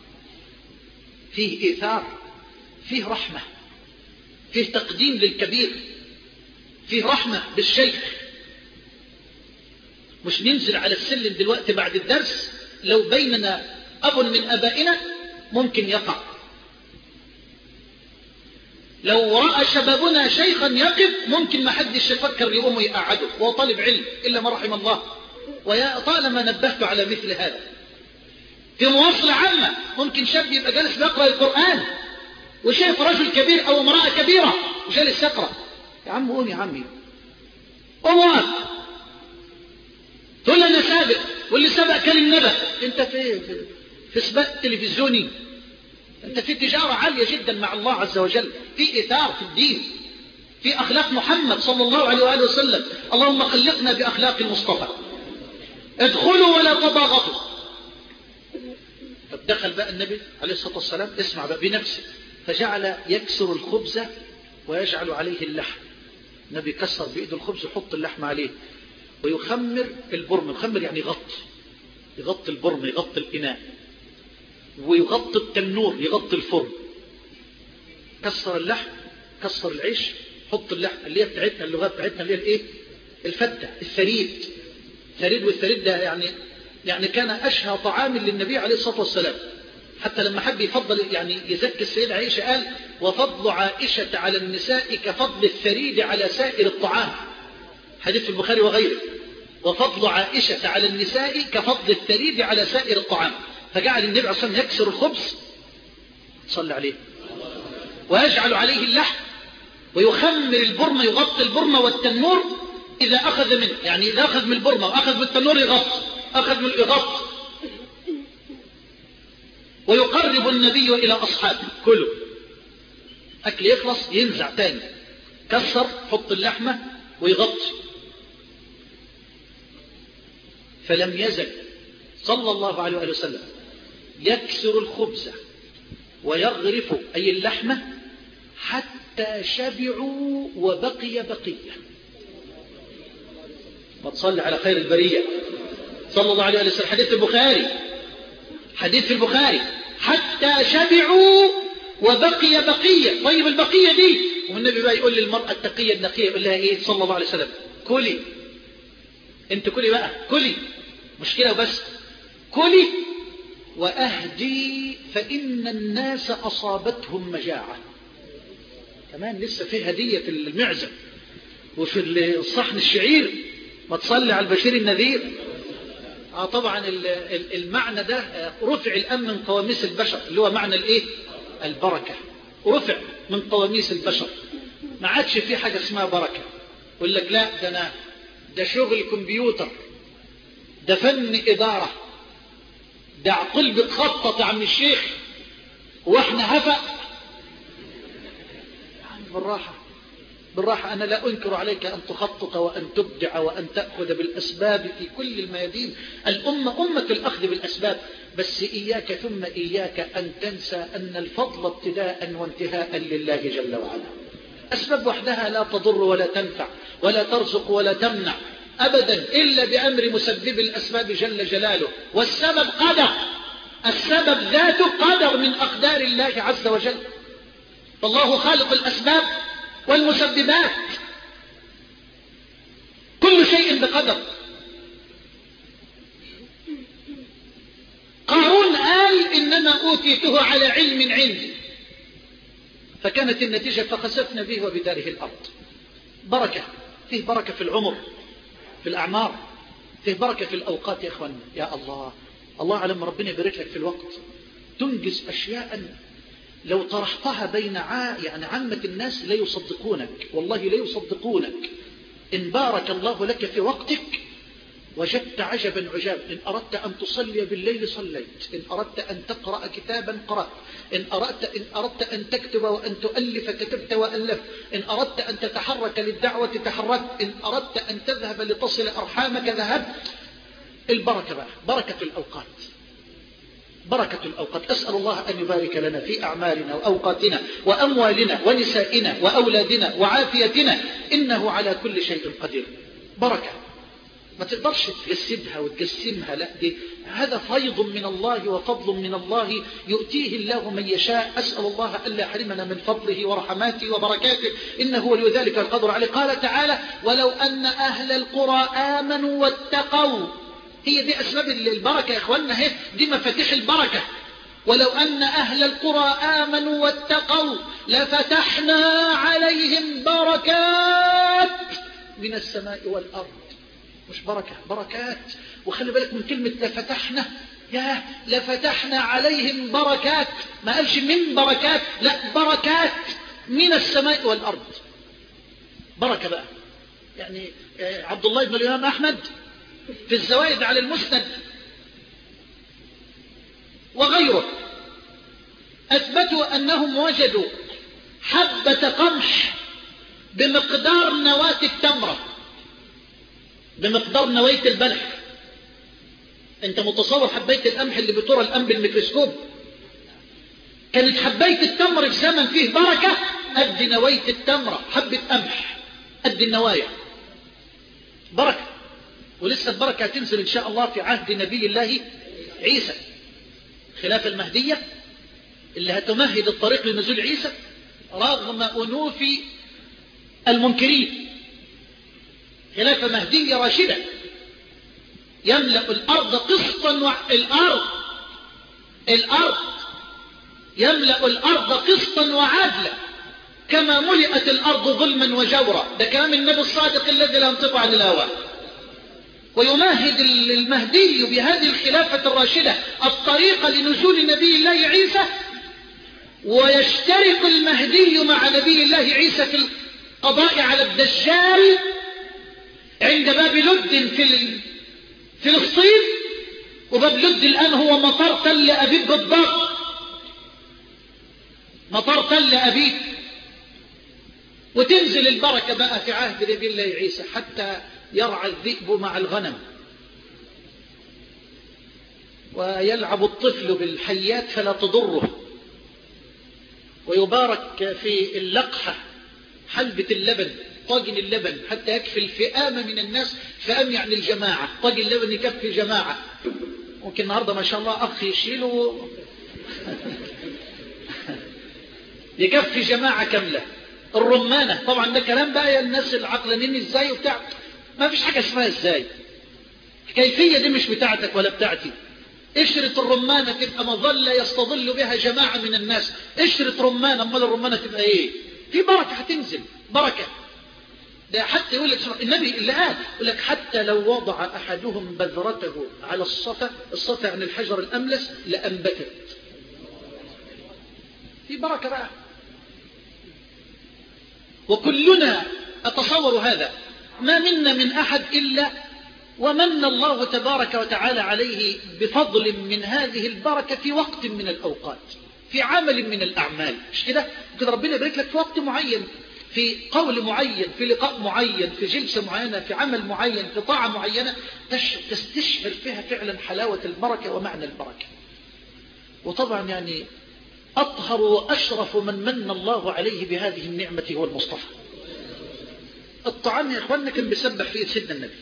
فيه إيثار، فيه رحمة، فيه تقديم للكبير، فيه رحمة بالشيخ. مش ننزل على السلم دلوقتي بعد الدرس لو بيننا أب من أبائنا ممكن يقع. لو رأى شبابنا شيخا يقف ممكن ما حدش يفكر يقوم ويقعده، وهو طالب علم إلا ما رحم الله، ويا طالما نبهت على مثل هذا. في مواصلة عامة ممكن شاب يبقى جالس بيقرأ القرآن وشايف رجل كبير أو امرأة كبيرة وجالس يقرأ، يا عم قوم يا عمي، قوم واقف. تقول أنا سابق، واللي سبق كلم نبأ. أنت في في, في سباق تلفزيوني، أنت في تجارة عالية جدا مع الله عز وجل، في إثار في الدين، في أخلاق محمد صلى الله عليه وآله وسلم. اللهم خلقنا بأخلاق المصطفى. ادخلوا ولا تضاغطوا. دخل بقى النبي عليه الصلاة والسلام، اسمع بقى بنفسه، فجعل يكسر الخبز ويجعل عليه اللحم. النبي كسر بإيده الخبز ويحط اللحم عليه، ويخمر البرم. يخمر يعني يغطي، يغطي البرم، يغطي الإناء، ويغطي التنور، يغطي الفرن. كسر اللحم، كسر العيش، حط اللحم اللي هي بتاعتنا، اللغة بتاعتنا اللي هي الايه؟ الفتة، الثريد. الثريد والثريد ده يعني يعني كان أشهى طعام للنبي عليه الصلاة والسلام. حتى لما حب يفضل يعني يزكي السيدة عائشة قال: وفضل عائشة على النساء كفضل الثريد على سائر الطعام. حديث في البخاري وغيره. وفضل عائشة على النساء كفضل الثريد على سائر الطعام. فجعل النبي عليه الصلاة والسلام يكسر الخبز، صلى عليه، ويجعل عليه اللحم، ويخمر البرمة، يغطي البرمة والتنور إذا أخذ منه، يعني إذا أخذ من البرمة وأخذ من التنور يغطي، أخذ من الإغط. ويقرب النبي إلى أصحابه كله، أكل يخلص ينزع تاني، كسر، حط اللحمة ويغطي. فلم يزل صلى الله عليه وسلم يكسر الخبز ويغرف أي اللحمة حتى شبعوا وبقي بقية. ما تصلي على خير البرية صلى الله عليه وسلم. حديث البخاري، حديث في البخاري، حتى شبعوا وبقي بقية. طيب البقية دي، والنبي بقى يقول للمرأة التقية النقية، يقول لها ايه صلى الله عليه وسلم؟ كلي انت، كلي بقى، كلي، مشكلة وبس، كلي وأهدي فإن الناس أصابتهم مجاعة. كمان لسه في هدية المعزة وفي الصحن الشعير. ما تصلي على البشير النذير. آه طبعا المعنى ده رفع الآن من قواميس البشر، اللي هو معنى الايه؟ البركة. رفع من قواميس البشر، ما عادش في حاجة اسمها بركة. يقول لك لا، ده أنا ده شغل كمبيوتر، ده فن إدارة، ده عقل بتخطط يا عم الشيخ، واحنا هفأ. يعني بالراحة بالراحة، أنا لا أنكر عليك أن تخطط وأن تبدع وأن تأخذ بالأسباب في كل الميادين. الأمة أمة الأخذ بالأسباب، بس إياك ثم إياك أن تنسى أن الفضل ابتداء وانتهاء لله جل وعلا. أسباب وحدها لا تضر ولا تنفع ولا ترزق ولا تمنع أبدا إلا بأمر مسبب الأسباب جل جلاله. والسبب قدر، السبب ذاته قدر من أقدار الله عز وجل. فالله خالق الأسباب والمسببات، كل شيء بقدر. قارون قال إنما أوتيته على علم عندي، فكانت النتيجة فخسفنا به وبداره الأرض. بركة، فيه بركة في العمر، في الأعمار، فيه بركة في الأوقات يا إخوان. يا الله، الله أعلم، ربنا يبارك لك في الوقت، تنجز أشياء لو طرحتها بين ع... يعني عامة الناس لا يصدقونك، والله لا يصدقونك. إن بارك الله لك في وقتك وجدت عجبا عجابا. إن أردت أن تصلي بالليل صليت، إن أردت أن تقرأ كتابا قرأت، إن أردت, إن أردت أن تكتب وأن تؤلف كتبت وألفت، إن أردت أن تتحرك للدعوة تحركت، إن أردت أن تذهب لتصل أرحامك ذهبت. البركة بقى بركة الأوقات، بركة الأوقات. أسأل الله أن يبارك لنا في أعمالنا وأوقاتنا وأموالنا ونسائنا وأولادنا وعافيتنا، إنه على كل شيء قدير. بركة ما تقدرش تجسدها وتقسمها، لا، دي هذا فيض من الله وفضل من الله يؤتيه الله من يشاء. أسأل الله ألا يحرمنا من فضله ورحماته وبركاته، إنه ولي ذلك القدر عليه. قال تعالى: ولو أن أهل القرى آمنوا واتقوا. هي دي أسباب البركة يا إخواننا، هي دي مفاتيح البركة. ولو أن أهل القرى آمنوا واتقوا لفتحنا عليهم بركات من السماء والأرض. مش بركة، بركات. وخلي بالك من كلمة لفتحنا، يا لفتحنا عليهم بركات، ما قالش من بركات، لا، بركات من السماء والأرض. بركة بقى يعني عبد الله بن الإمام أحمد في الزوائد على المسند وغيره أثبتوا أنهم وجدوا حبة قمح بمقدار نواة التمرة، بمقدار نواة البلح. انت متصور حباية القمح اللي بترى الآن بالميكروسكوب؟ كانت حباية التمر في زمن فيه بركة قد نواة التمرة، حبة قمح قد النوايا، بركة. ولسه البركة هتنزل إن شاء الله في عهد نبي الله عيسى، خلافة المهدية اللي هتمهد الطريق لنزول عيسى رغم أنوف المنكرين. خلافة مهدية راشدة يملأ الأرض قسطا و... الأرض الأرض يملأ الأرض قسطا وعدلا كما ملئت الأرض ظلما وجورا. ده كلام النبي الصادق الذي لا ينطق عن الهوى. ويمهد المهدي بهذه الخلافة الراشدة الطريق لنزول نبي الله عيسى، ويشترك المهدي مع نبي الله عيسى في القضاء على الدجال عند باب لد في فلسطين. وباب لد الآن هو مطار تل أبيب بالضبط، مطار تل أبيب. وتنزل البركة بقى في عهد نبي الله عيسى حتى يرعى الذئب مع الغنم، ويلعب الطفل بالحيات فلا تضره، ويبارك في اللقحة حلبة اللبن، طاجن اللبن، حتى يكفي الفئام من الناس. فئام يعني الجماعة، طاجن اللبن يكفي جماعة. ممكن النهاردة ما شاء الله أخ يشيله يكفي جماعة كاملة. الرمانة طبعا ده كلام بقى يا الناس العقلانيين ازاي وبتاع، ما فيش حاجة اسمها ازاي، الكيفية دي مش بتاعتك ولا بتاعتي. اشرة الرمانة تبقى مظلة يستظل بها جماعة من الناس، اشرة رمانة، امال الرمانة تبقى ايه؟ في بركة هتنزل، بركة. ده حتى يقول لك النبي اللي قال يقول لك حتى لو وضع احدهم بذرته على الصفا، الصفا عن الحجر الاملس، لانبتت. في بركة بقى. وكلنا أتصور هذا، ما منا من أحد إلا ومن الله تبارك وتعالى عليه بفضل من هذه البركة في وقت من الأوقات، في عمل من الأعمال. مش كده؟ كده ربنا يبارك لك في وقت معين، في قول معين، في لقاء معين، في جلسة معينة، في عمل معين، في طاعة معينة، تستشعر فيها فعلا حلاوة البركة ومعنى البركة. وطبعا يعني أطهر وأشرف من من الله عليه بهذه النعمة هو المصطفى. الطعام يا إخواننا كان بيسبح فيه سيدنا النبي.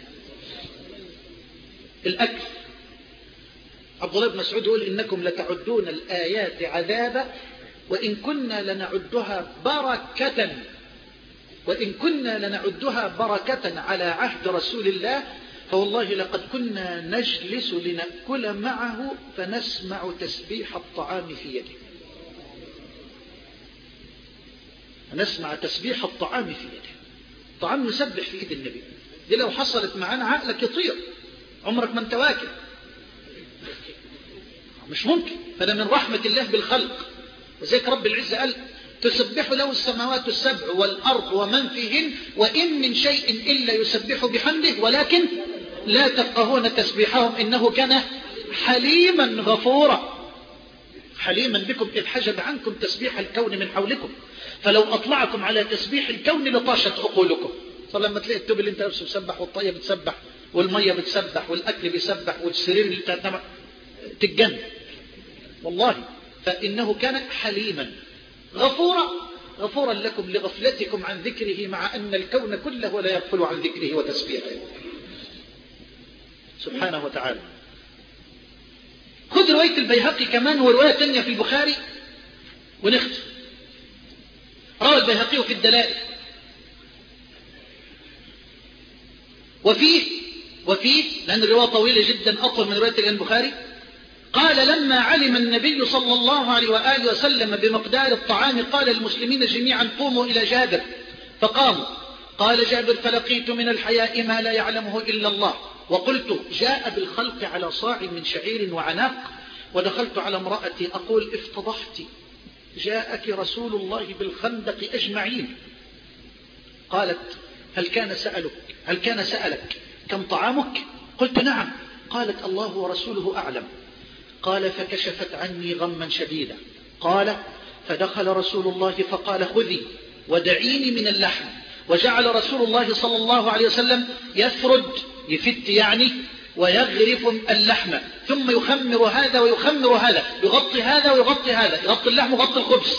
الأكل، عبد الله بن مسعود يقول إنكم لتعدون الآيات عذابا وإن كنا لنعدها بركة، وإن كنا لنعدها بركة على عهد رسول الله، فوالله لقد كنا نجلس لنأكل معه فنسمع تسبيح الطعام في يده. نسمع تسبيح الطعام في يده. الطعام يسبح في يد النبي. دي لو حصلت معنا عقلك يطير، عمرك ما انت واكل، مش ممكن. فده من رحمة الله بالخلق وذلك رب العزة قال تسبح له السماوات السبع والأرض ومن فيهن وإن من شيء إلا يسبح بحمده ولكن لا تفقهون تسبيحهم إنه كان حليما غفورا. حليما بكم إذ حجب عنكم تسبيح الكون من حولكم فلو أطلعكم على تسبيح الكون لطاشت عقولكم. فلما تلاقي التوب اللي انت لابسه بيسبح والطية بتسبح والمية بتسبح والأكل بيسبح والسرير اللي انت تتجن والله. فإنه كان حليما غفورا غفورا لكم لغفلتكم عن ذكره مع أن الكون كله لا يغفل عن ذكره وتسبيحه سبحانه وتعالى. خذ رواية البيهقي كمان ورواية تانية في البخاري ونختم. روى البيهقي في الدلائل وفيه وفيه لأن الرواية طويلة جدا أطول من رواية البخاري قال لما علم النبي صلى الله عليه وآله وسلم بمقدار الطعام قال المسلمين جميعا قوموا إلى جابر فقاموا. قال جابر فلقيت من الحياء ما لا يعلمه إلا الله وقلت جاء بالخلق على صاع من شعير وعناق ودخلت على امرأتي أقول افتضحت جاءك رسول الله بالخندق أجمعين. قالت هل كان سألك هل كان سألك كم طعامك؟ قلت نعم. قالت الله ورسوله أعلم. قال فكشفت عني غما شديدا. قال فدخل رسول الله فقال خذي ودعيني من اللحم وجعل رسول الله صلى الله عليه وسلم يفرد يفت يعني ويغرف اللحم ثم يخمر هذا ويخمر هذا يغطي هذا ويغطي هذا يغطي اللحم ويغطي الخبز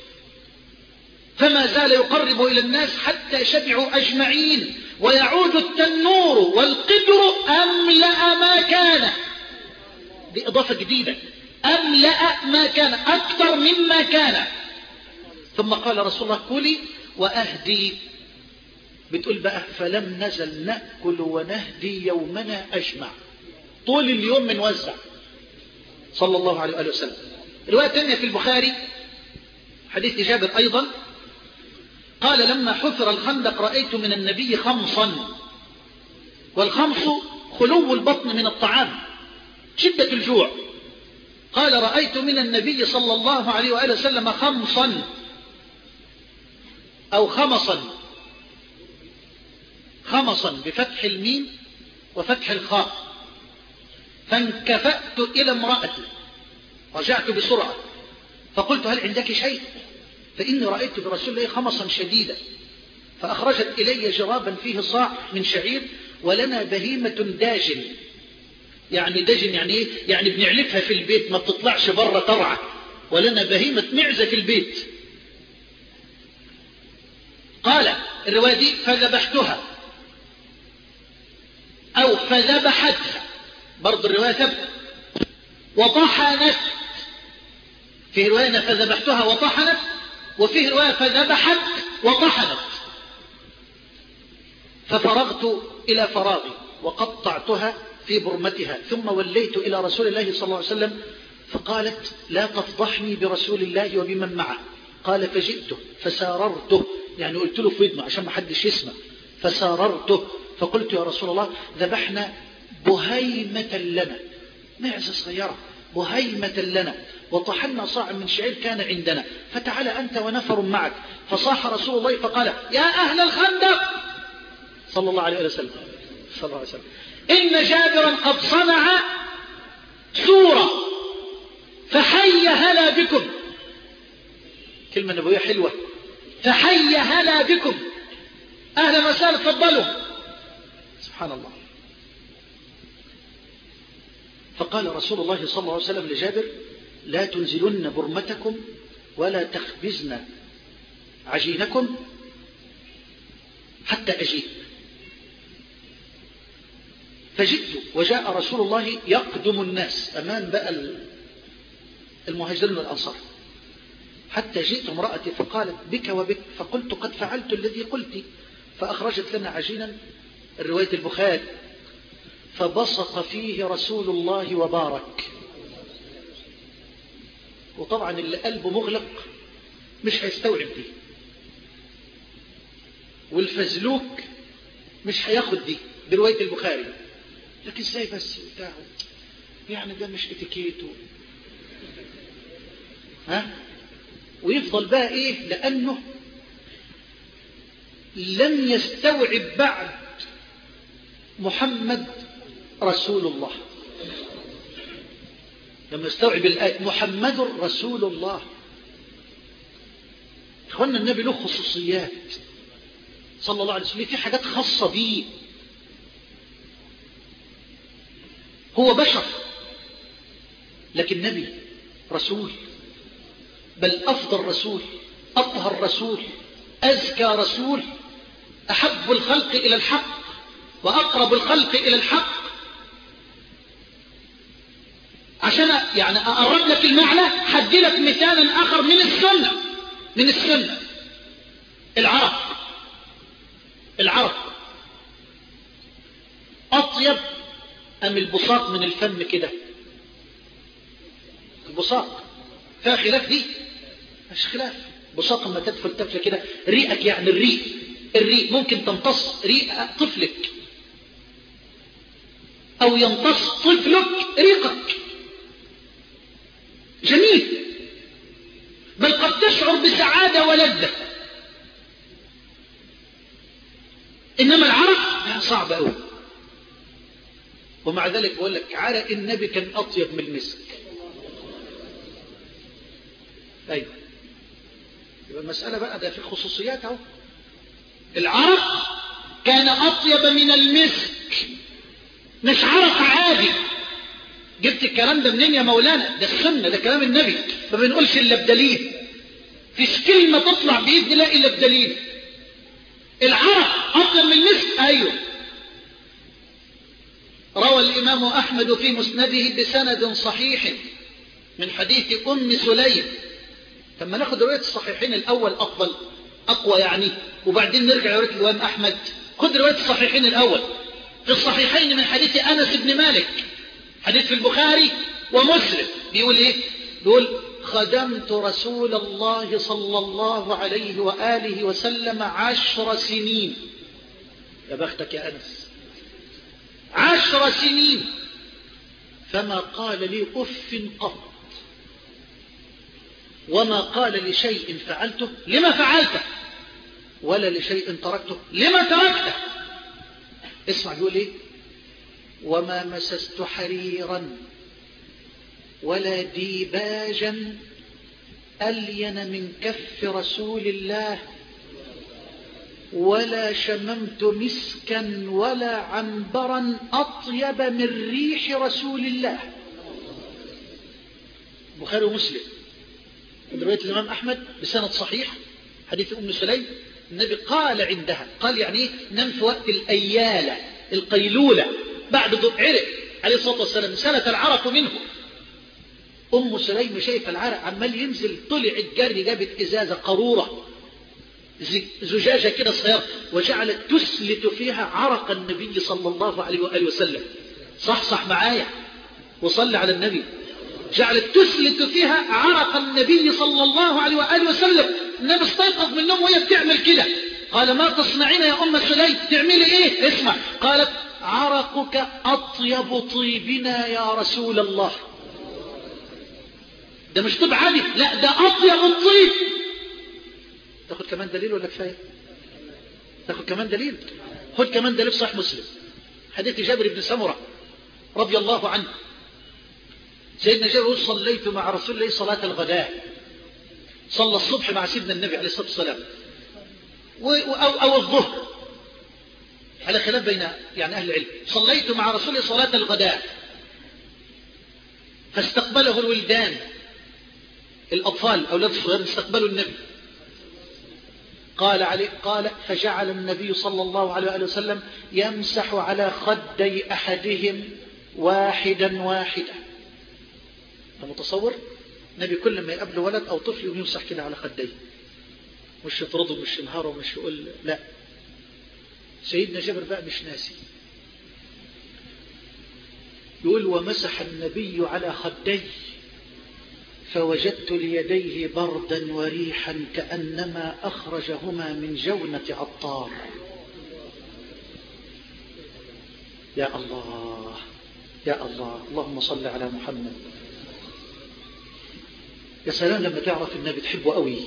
فما زال يقرب إلى الناس حتى شبعوا أجمعين ويعود التنور والقدر أملأ ما كان. دي إضافة جديدة أملأ ما كان أكثر مما كان. ثم قال رسول الله كلي وأهدي. بتقول بقى فلم نزل نأكل ونهدي يومنا أجمع طول اليوم من وزع صلى الله عليه وآله وسلم. رواية تانية في البخاري حديث جابر أيضا قال لما حفر الخندق رأيت من النبي خمصا والخمص خلو البطن من الطعام شدة الجوع. قال رأيت من النبي صلى الله عليه وآله وسلم خمصا أو خمصا خمصا بفتح الميم وفتح الخاء. فانكفأت إلى امرأتي رجعت بسرعة فقلت هل عندك شيء فإني رأيت برسول الله خمصا شديدا. فأخرجت إلي جرابا فيه صاع من شعير ولنا بهيمة داجن. يعني داجن يعني إيه؟ يعني بنعلفها في البيت ما بتطلعش برة ترعى ولنا بهيمة معزة في البيت. قال الرواية دي فذبحتها أو فذبحتها برضو الرواية ثبت وطحنت. في رواية فذبحتها وطحنت وفيه رواية فذبحت وطحنت. ففرغت إلى فراغي وقطعتها في برمتها ثم وليت إلى رسول الله صلى الله عليه وسلم فقالت لا تفضحني برسول الله وبمن معه. قال فجئته فساررته يعني قلت له في ودنه عشان ما حدش يسمع فساررته فقلت يا رسول الله ذبحنا بهيمة لنا معزة صغيرة بهيمة لنا وطحنا صاع من شعير كان عندنا فتعال أنت ونفر معك. فصاح رسول الله فقال يا أهل الخندق صلى الله عليه وسلم صلى الله عليه وسلم إن جابرا قد صنع سورة فحي هلا بكم. كلمة نبوية حلوة فحي هلا بكم أهلا وسهلا تفضلوا. سبحان الله. فقال رسول الله صلى الله عليه وسلم لجابر لا تنزلن برمتكم ولا تخبزن عجينكم حتى أجيب. فجئت وجاء رسول الله يقدم الناس أمام بقى المهاجرين والأنصار حتى جئت امرأتي فقالت بك وبك فقلت قد فعلت الذي قلت. فأخرجت لنا عجينا الرواية البخاري فبصق فيه رسول الله وبارك. وطبعا اللي قلبه مغلق مش هيستوعب دي والفزلوك مش هياخد دي برواية البخاري. لكن ازاي بس بتاعه يعني ده مش اتيكيته ها ويفضل بقى إيه، لأنه لم يستوعب بعد محمد رسول الله. لما يستوعب الآية محمد رسول الله. إخوانا النبي له خصوصيات صلى الله عليه وسلم، في حاجات خاصة بيه. هو بشر لكن نبي رسول، بل أفضل رسول، أطهر رسول، أزكى رسول، أحب الخلق إلى الحق وأقرب الخلق إلى الحق. عشان يعني أقرب لك المعنى حدي لك مثالا آخر من السنة. من السنة العرق. العرق أطيب أم البصاق من الفم كده؟ البصاق فيها خلاف دي؟ مش خلاف. بصاق لما تدفل تفلة كده ريقك، يعني الريق الريق ممكن تمتص ريق طفلك أو يمتص طفلك ريقك، جميل، بل قد تشعر بسعادة ولذة. إنما العرق صعب أوي. ومع ذلك بقول لك عرق النبي كان أطيب من المسك. أيوة، يبقى المسألة بقى ده في خصوصيات اهو. العرق كان أطيب من المسك، مش عرق عادي. جبت الكلام ده منين يا مولانا؟ ده السنة، ده كلام النبي، ما بنقولش إلا بدليل. فيش كلمة تطلع بإذن الله إلا بدليل. العرق أطيب من المسك، أيوه. روى الإمام أحمد في مسنده بسند صحيح من حديث أم سليم. لما ناخد رواية الصحيحين الأول أفضل، أقوى يعني، وبعدين نرجع رواية الإمام أحمد. خد رواية الصحيحين الأول. في الصحيحين من حديث أنس بن مالك، حديث في البخاري ومسلم، بيقول إيه؟ بيقول خدمت رسول الله صلى الله عليه وآله وسلم عشر سنين. يا بختك يا أنس، عشر سنين فما قال لي أف قط، وما قال لشيء فعلته لما فعلته، ولا لشيء تركته لما تركته. اسمع بيقول ايه؟ وما مسست حريرا ولا ديباجا ألين من كف رسول الله، ولا شممت مسكا ولا عنبرا أطيب من ريح رسول الله. بخاري ومسلم. رواية الإمام أحمد بسند صحيح حديث أم سليم. النبي قال عندها، قال يعني ايه؟ نام في وقت الأيالة، القيلولة، بعد ضوء عرق عليه الصلاة والسلام، سنة العرق منه. أم سليم شايف العرق عمال ينزل، طلعت جري، جابت إزازة قارورة زجاجة كده صغيرة، وجعلت تسلت فيها عرق النبي صلى الله عليه وآله وسلم. صح صح معايا وصلى على النبي. جعلت تسلت فيها عرق النبي صلى الله عليه وآله وسلم. النبي استيقظ من النوم وهي بتعمل كده، قال ما تصنعين يا أم سليم؟ تعملي ايه؟ اسمع، قالت عرقك أطيب طيبنا يا رسول الله. ده مش طيب عادي، لا ده أطيب الطيب. تاخد كمان دليل ولا كفاية؟ تاخد كمان دليل؟ خد كمان دليل صحيح مسلم، حديث جابر بن سمرة رضي الله عنه. سيدنا جابر يقول صليت مع رسول الله صلاة الغداء، صلى الصبح مع سيدنا النبي عليه الصلاة والسلام، أو, أو الظهر على خلاف بين يعني أهل العلم. صليت مع رسول الله صلاة الغداء فاستقبله الولدان، الأطفال أولاد الصغير استقبلوا النبي. قال عليه قال فجعل النبي صلى الله عليه وسلم يمسح على خدي أحدهم واحدا واحدا. أنت متصور؟ النبي كل ما يقابله ولد أو طفل يمسح كده على خديه، مش يطرده مش ينهاره مش يقول لا. سيدنا جابر بقى مش ناسي، يقول ومسح النبي على خديه فوجدت ليديه بردا وريحا كأنما أخرجهما من جونة عطار. يا الله يا الله، اللهم صل على محمد. يا سلام لما تعرف النبي تحبه قوي،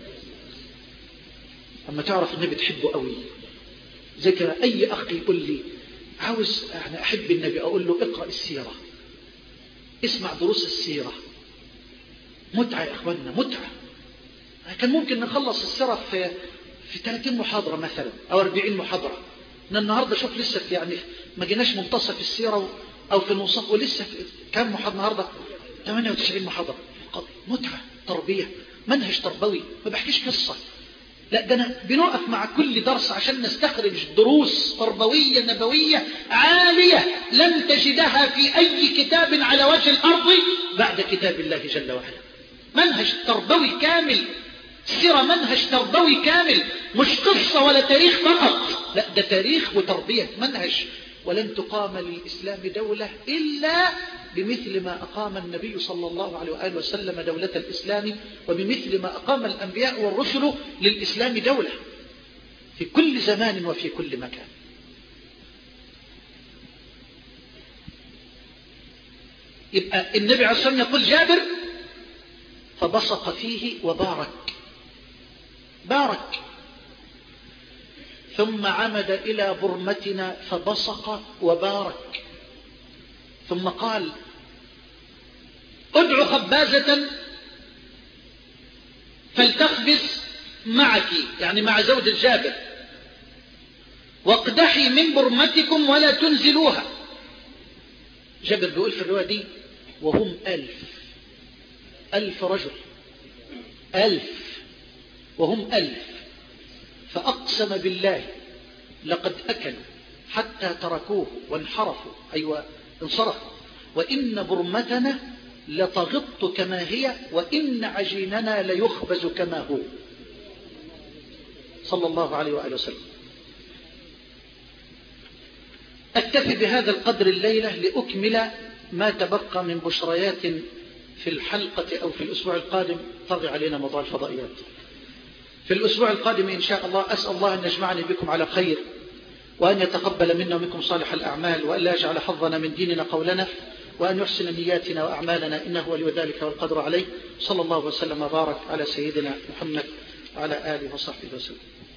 لما تعرف النبي تحبه قوي. زي كده أي أخ يقول لي عاوز يعني أحب النبي، أقول له اقرأ السيرة، اسمع دروس السيرة، متعة يا أخواننا، متعة. كان ممكن نخلص السيرة في في ثلاثين محاضرة مثلا أو أربعين محاضرة. إن النهاردة شوف لسه في يعني ما جيناش منتصف السيرة أو في المنصف، ولسه في كم محاضرة النهاردة؟ ثمانية وتسعين محاضرة. متعة، تربية، منهج تربوي، ما بحكيش قصة، لا ده أنا بنقف مع كل درس عشان نستخرج دروس تربوية نبوية عالية لن تجدها في أي كتاب على وجه الأرض بعد كتاب الله جل وعلا. منهج تربوي كامل، سيرة منهج تربوي كامل، مش قصة ولا تاريخ فقط، لا ده تاريخ وتربية منهج. ولن تقام للإسلام دولة إلا بمثل ما أقام النبي صلى الله عليه وآله وسلم دولة الإسلام، وبمثل ما أقام الأنبياء والرسل للإسلام دولة في كل زمان وفي كل مكان. يبقى النبي عليه الصلاة والسلام يقول جابر فبصق فيه وبارك، بارك، ثم عمد إلى برمتنا فبصق وبارك، ثم قال ادعو خبازة فلتخبز معك، يعني مع زوج جابر، واقدحي من برمتكم ولا تنزلوها. جابر بيقول في الرواية دي وهم ألف، ألف رجل، ألف وهم ألف، فأقسم بالله لقد أكلوا حتى تركوه وانحرفوا، أيوة انصرفوا، وإن برمتنا لتغط كما هي، وإن عجيننا ليخبز كما هو، صلى الله عليه وآله وسلم. أكتفي بهذا القدر الليلة لأكمل ما تبقى من بشريات في الحلقة أو في الأسبوع القادم. طغي علينا موضوع الفضائيات. في الأسبوع القادم إن شاء الله أسأل الله أن يجمعني بكم على خير، وأن يتقبل منا ومنكم صالح الأعمال، وأن لا يجعل حظنا من ديننا قولنا، وأن يحسن نياتنا وأعمالنا، إنه ولي ذلك والقدر عليه. صلى الله وسلم وبارك على سيدنا محمد وعلى آله وصحبه وسلم.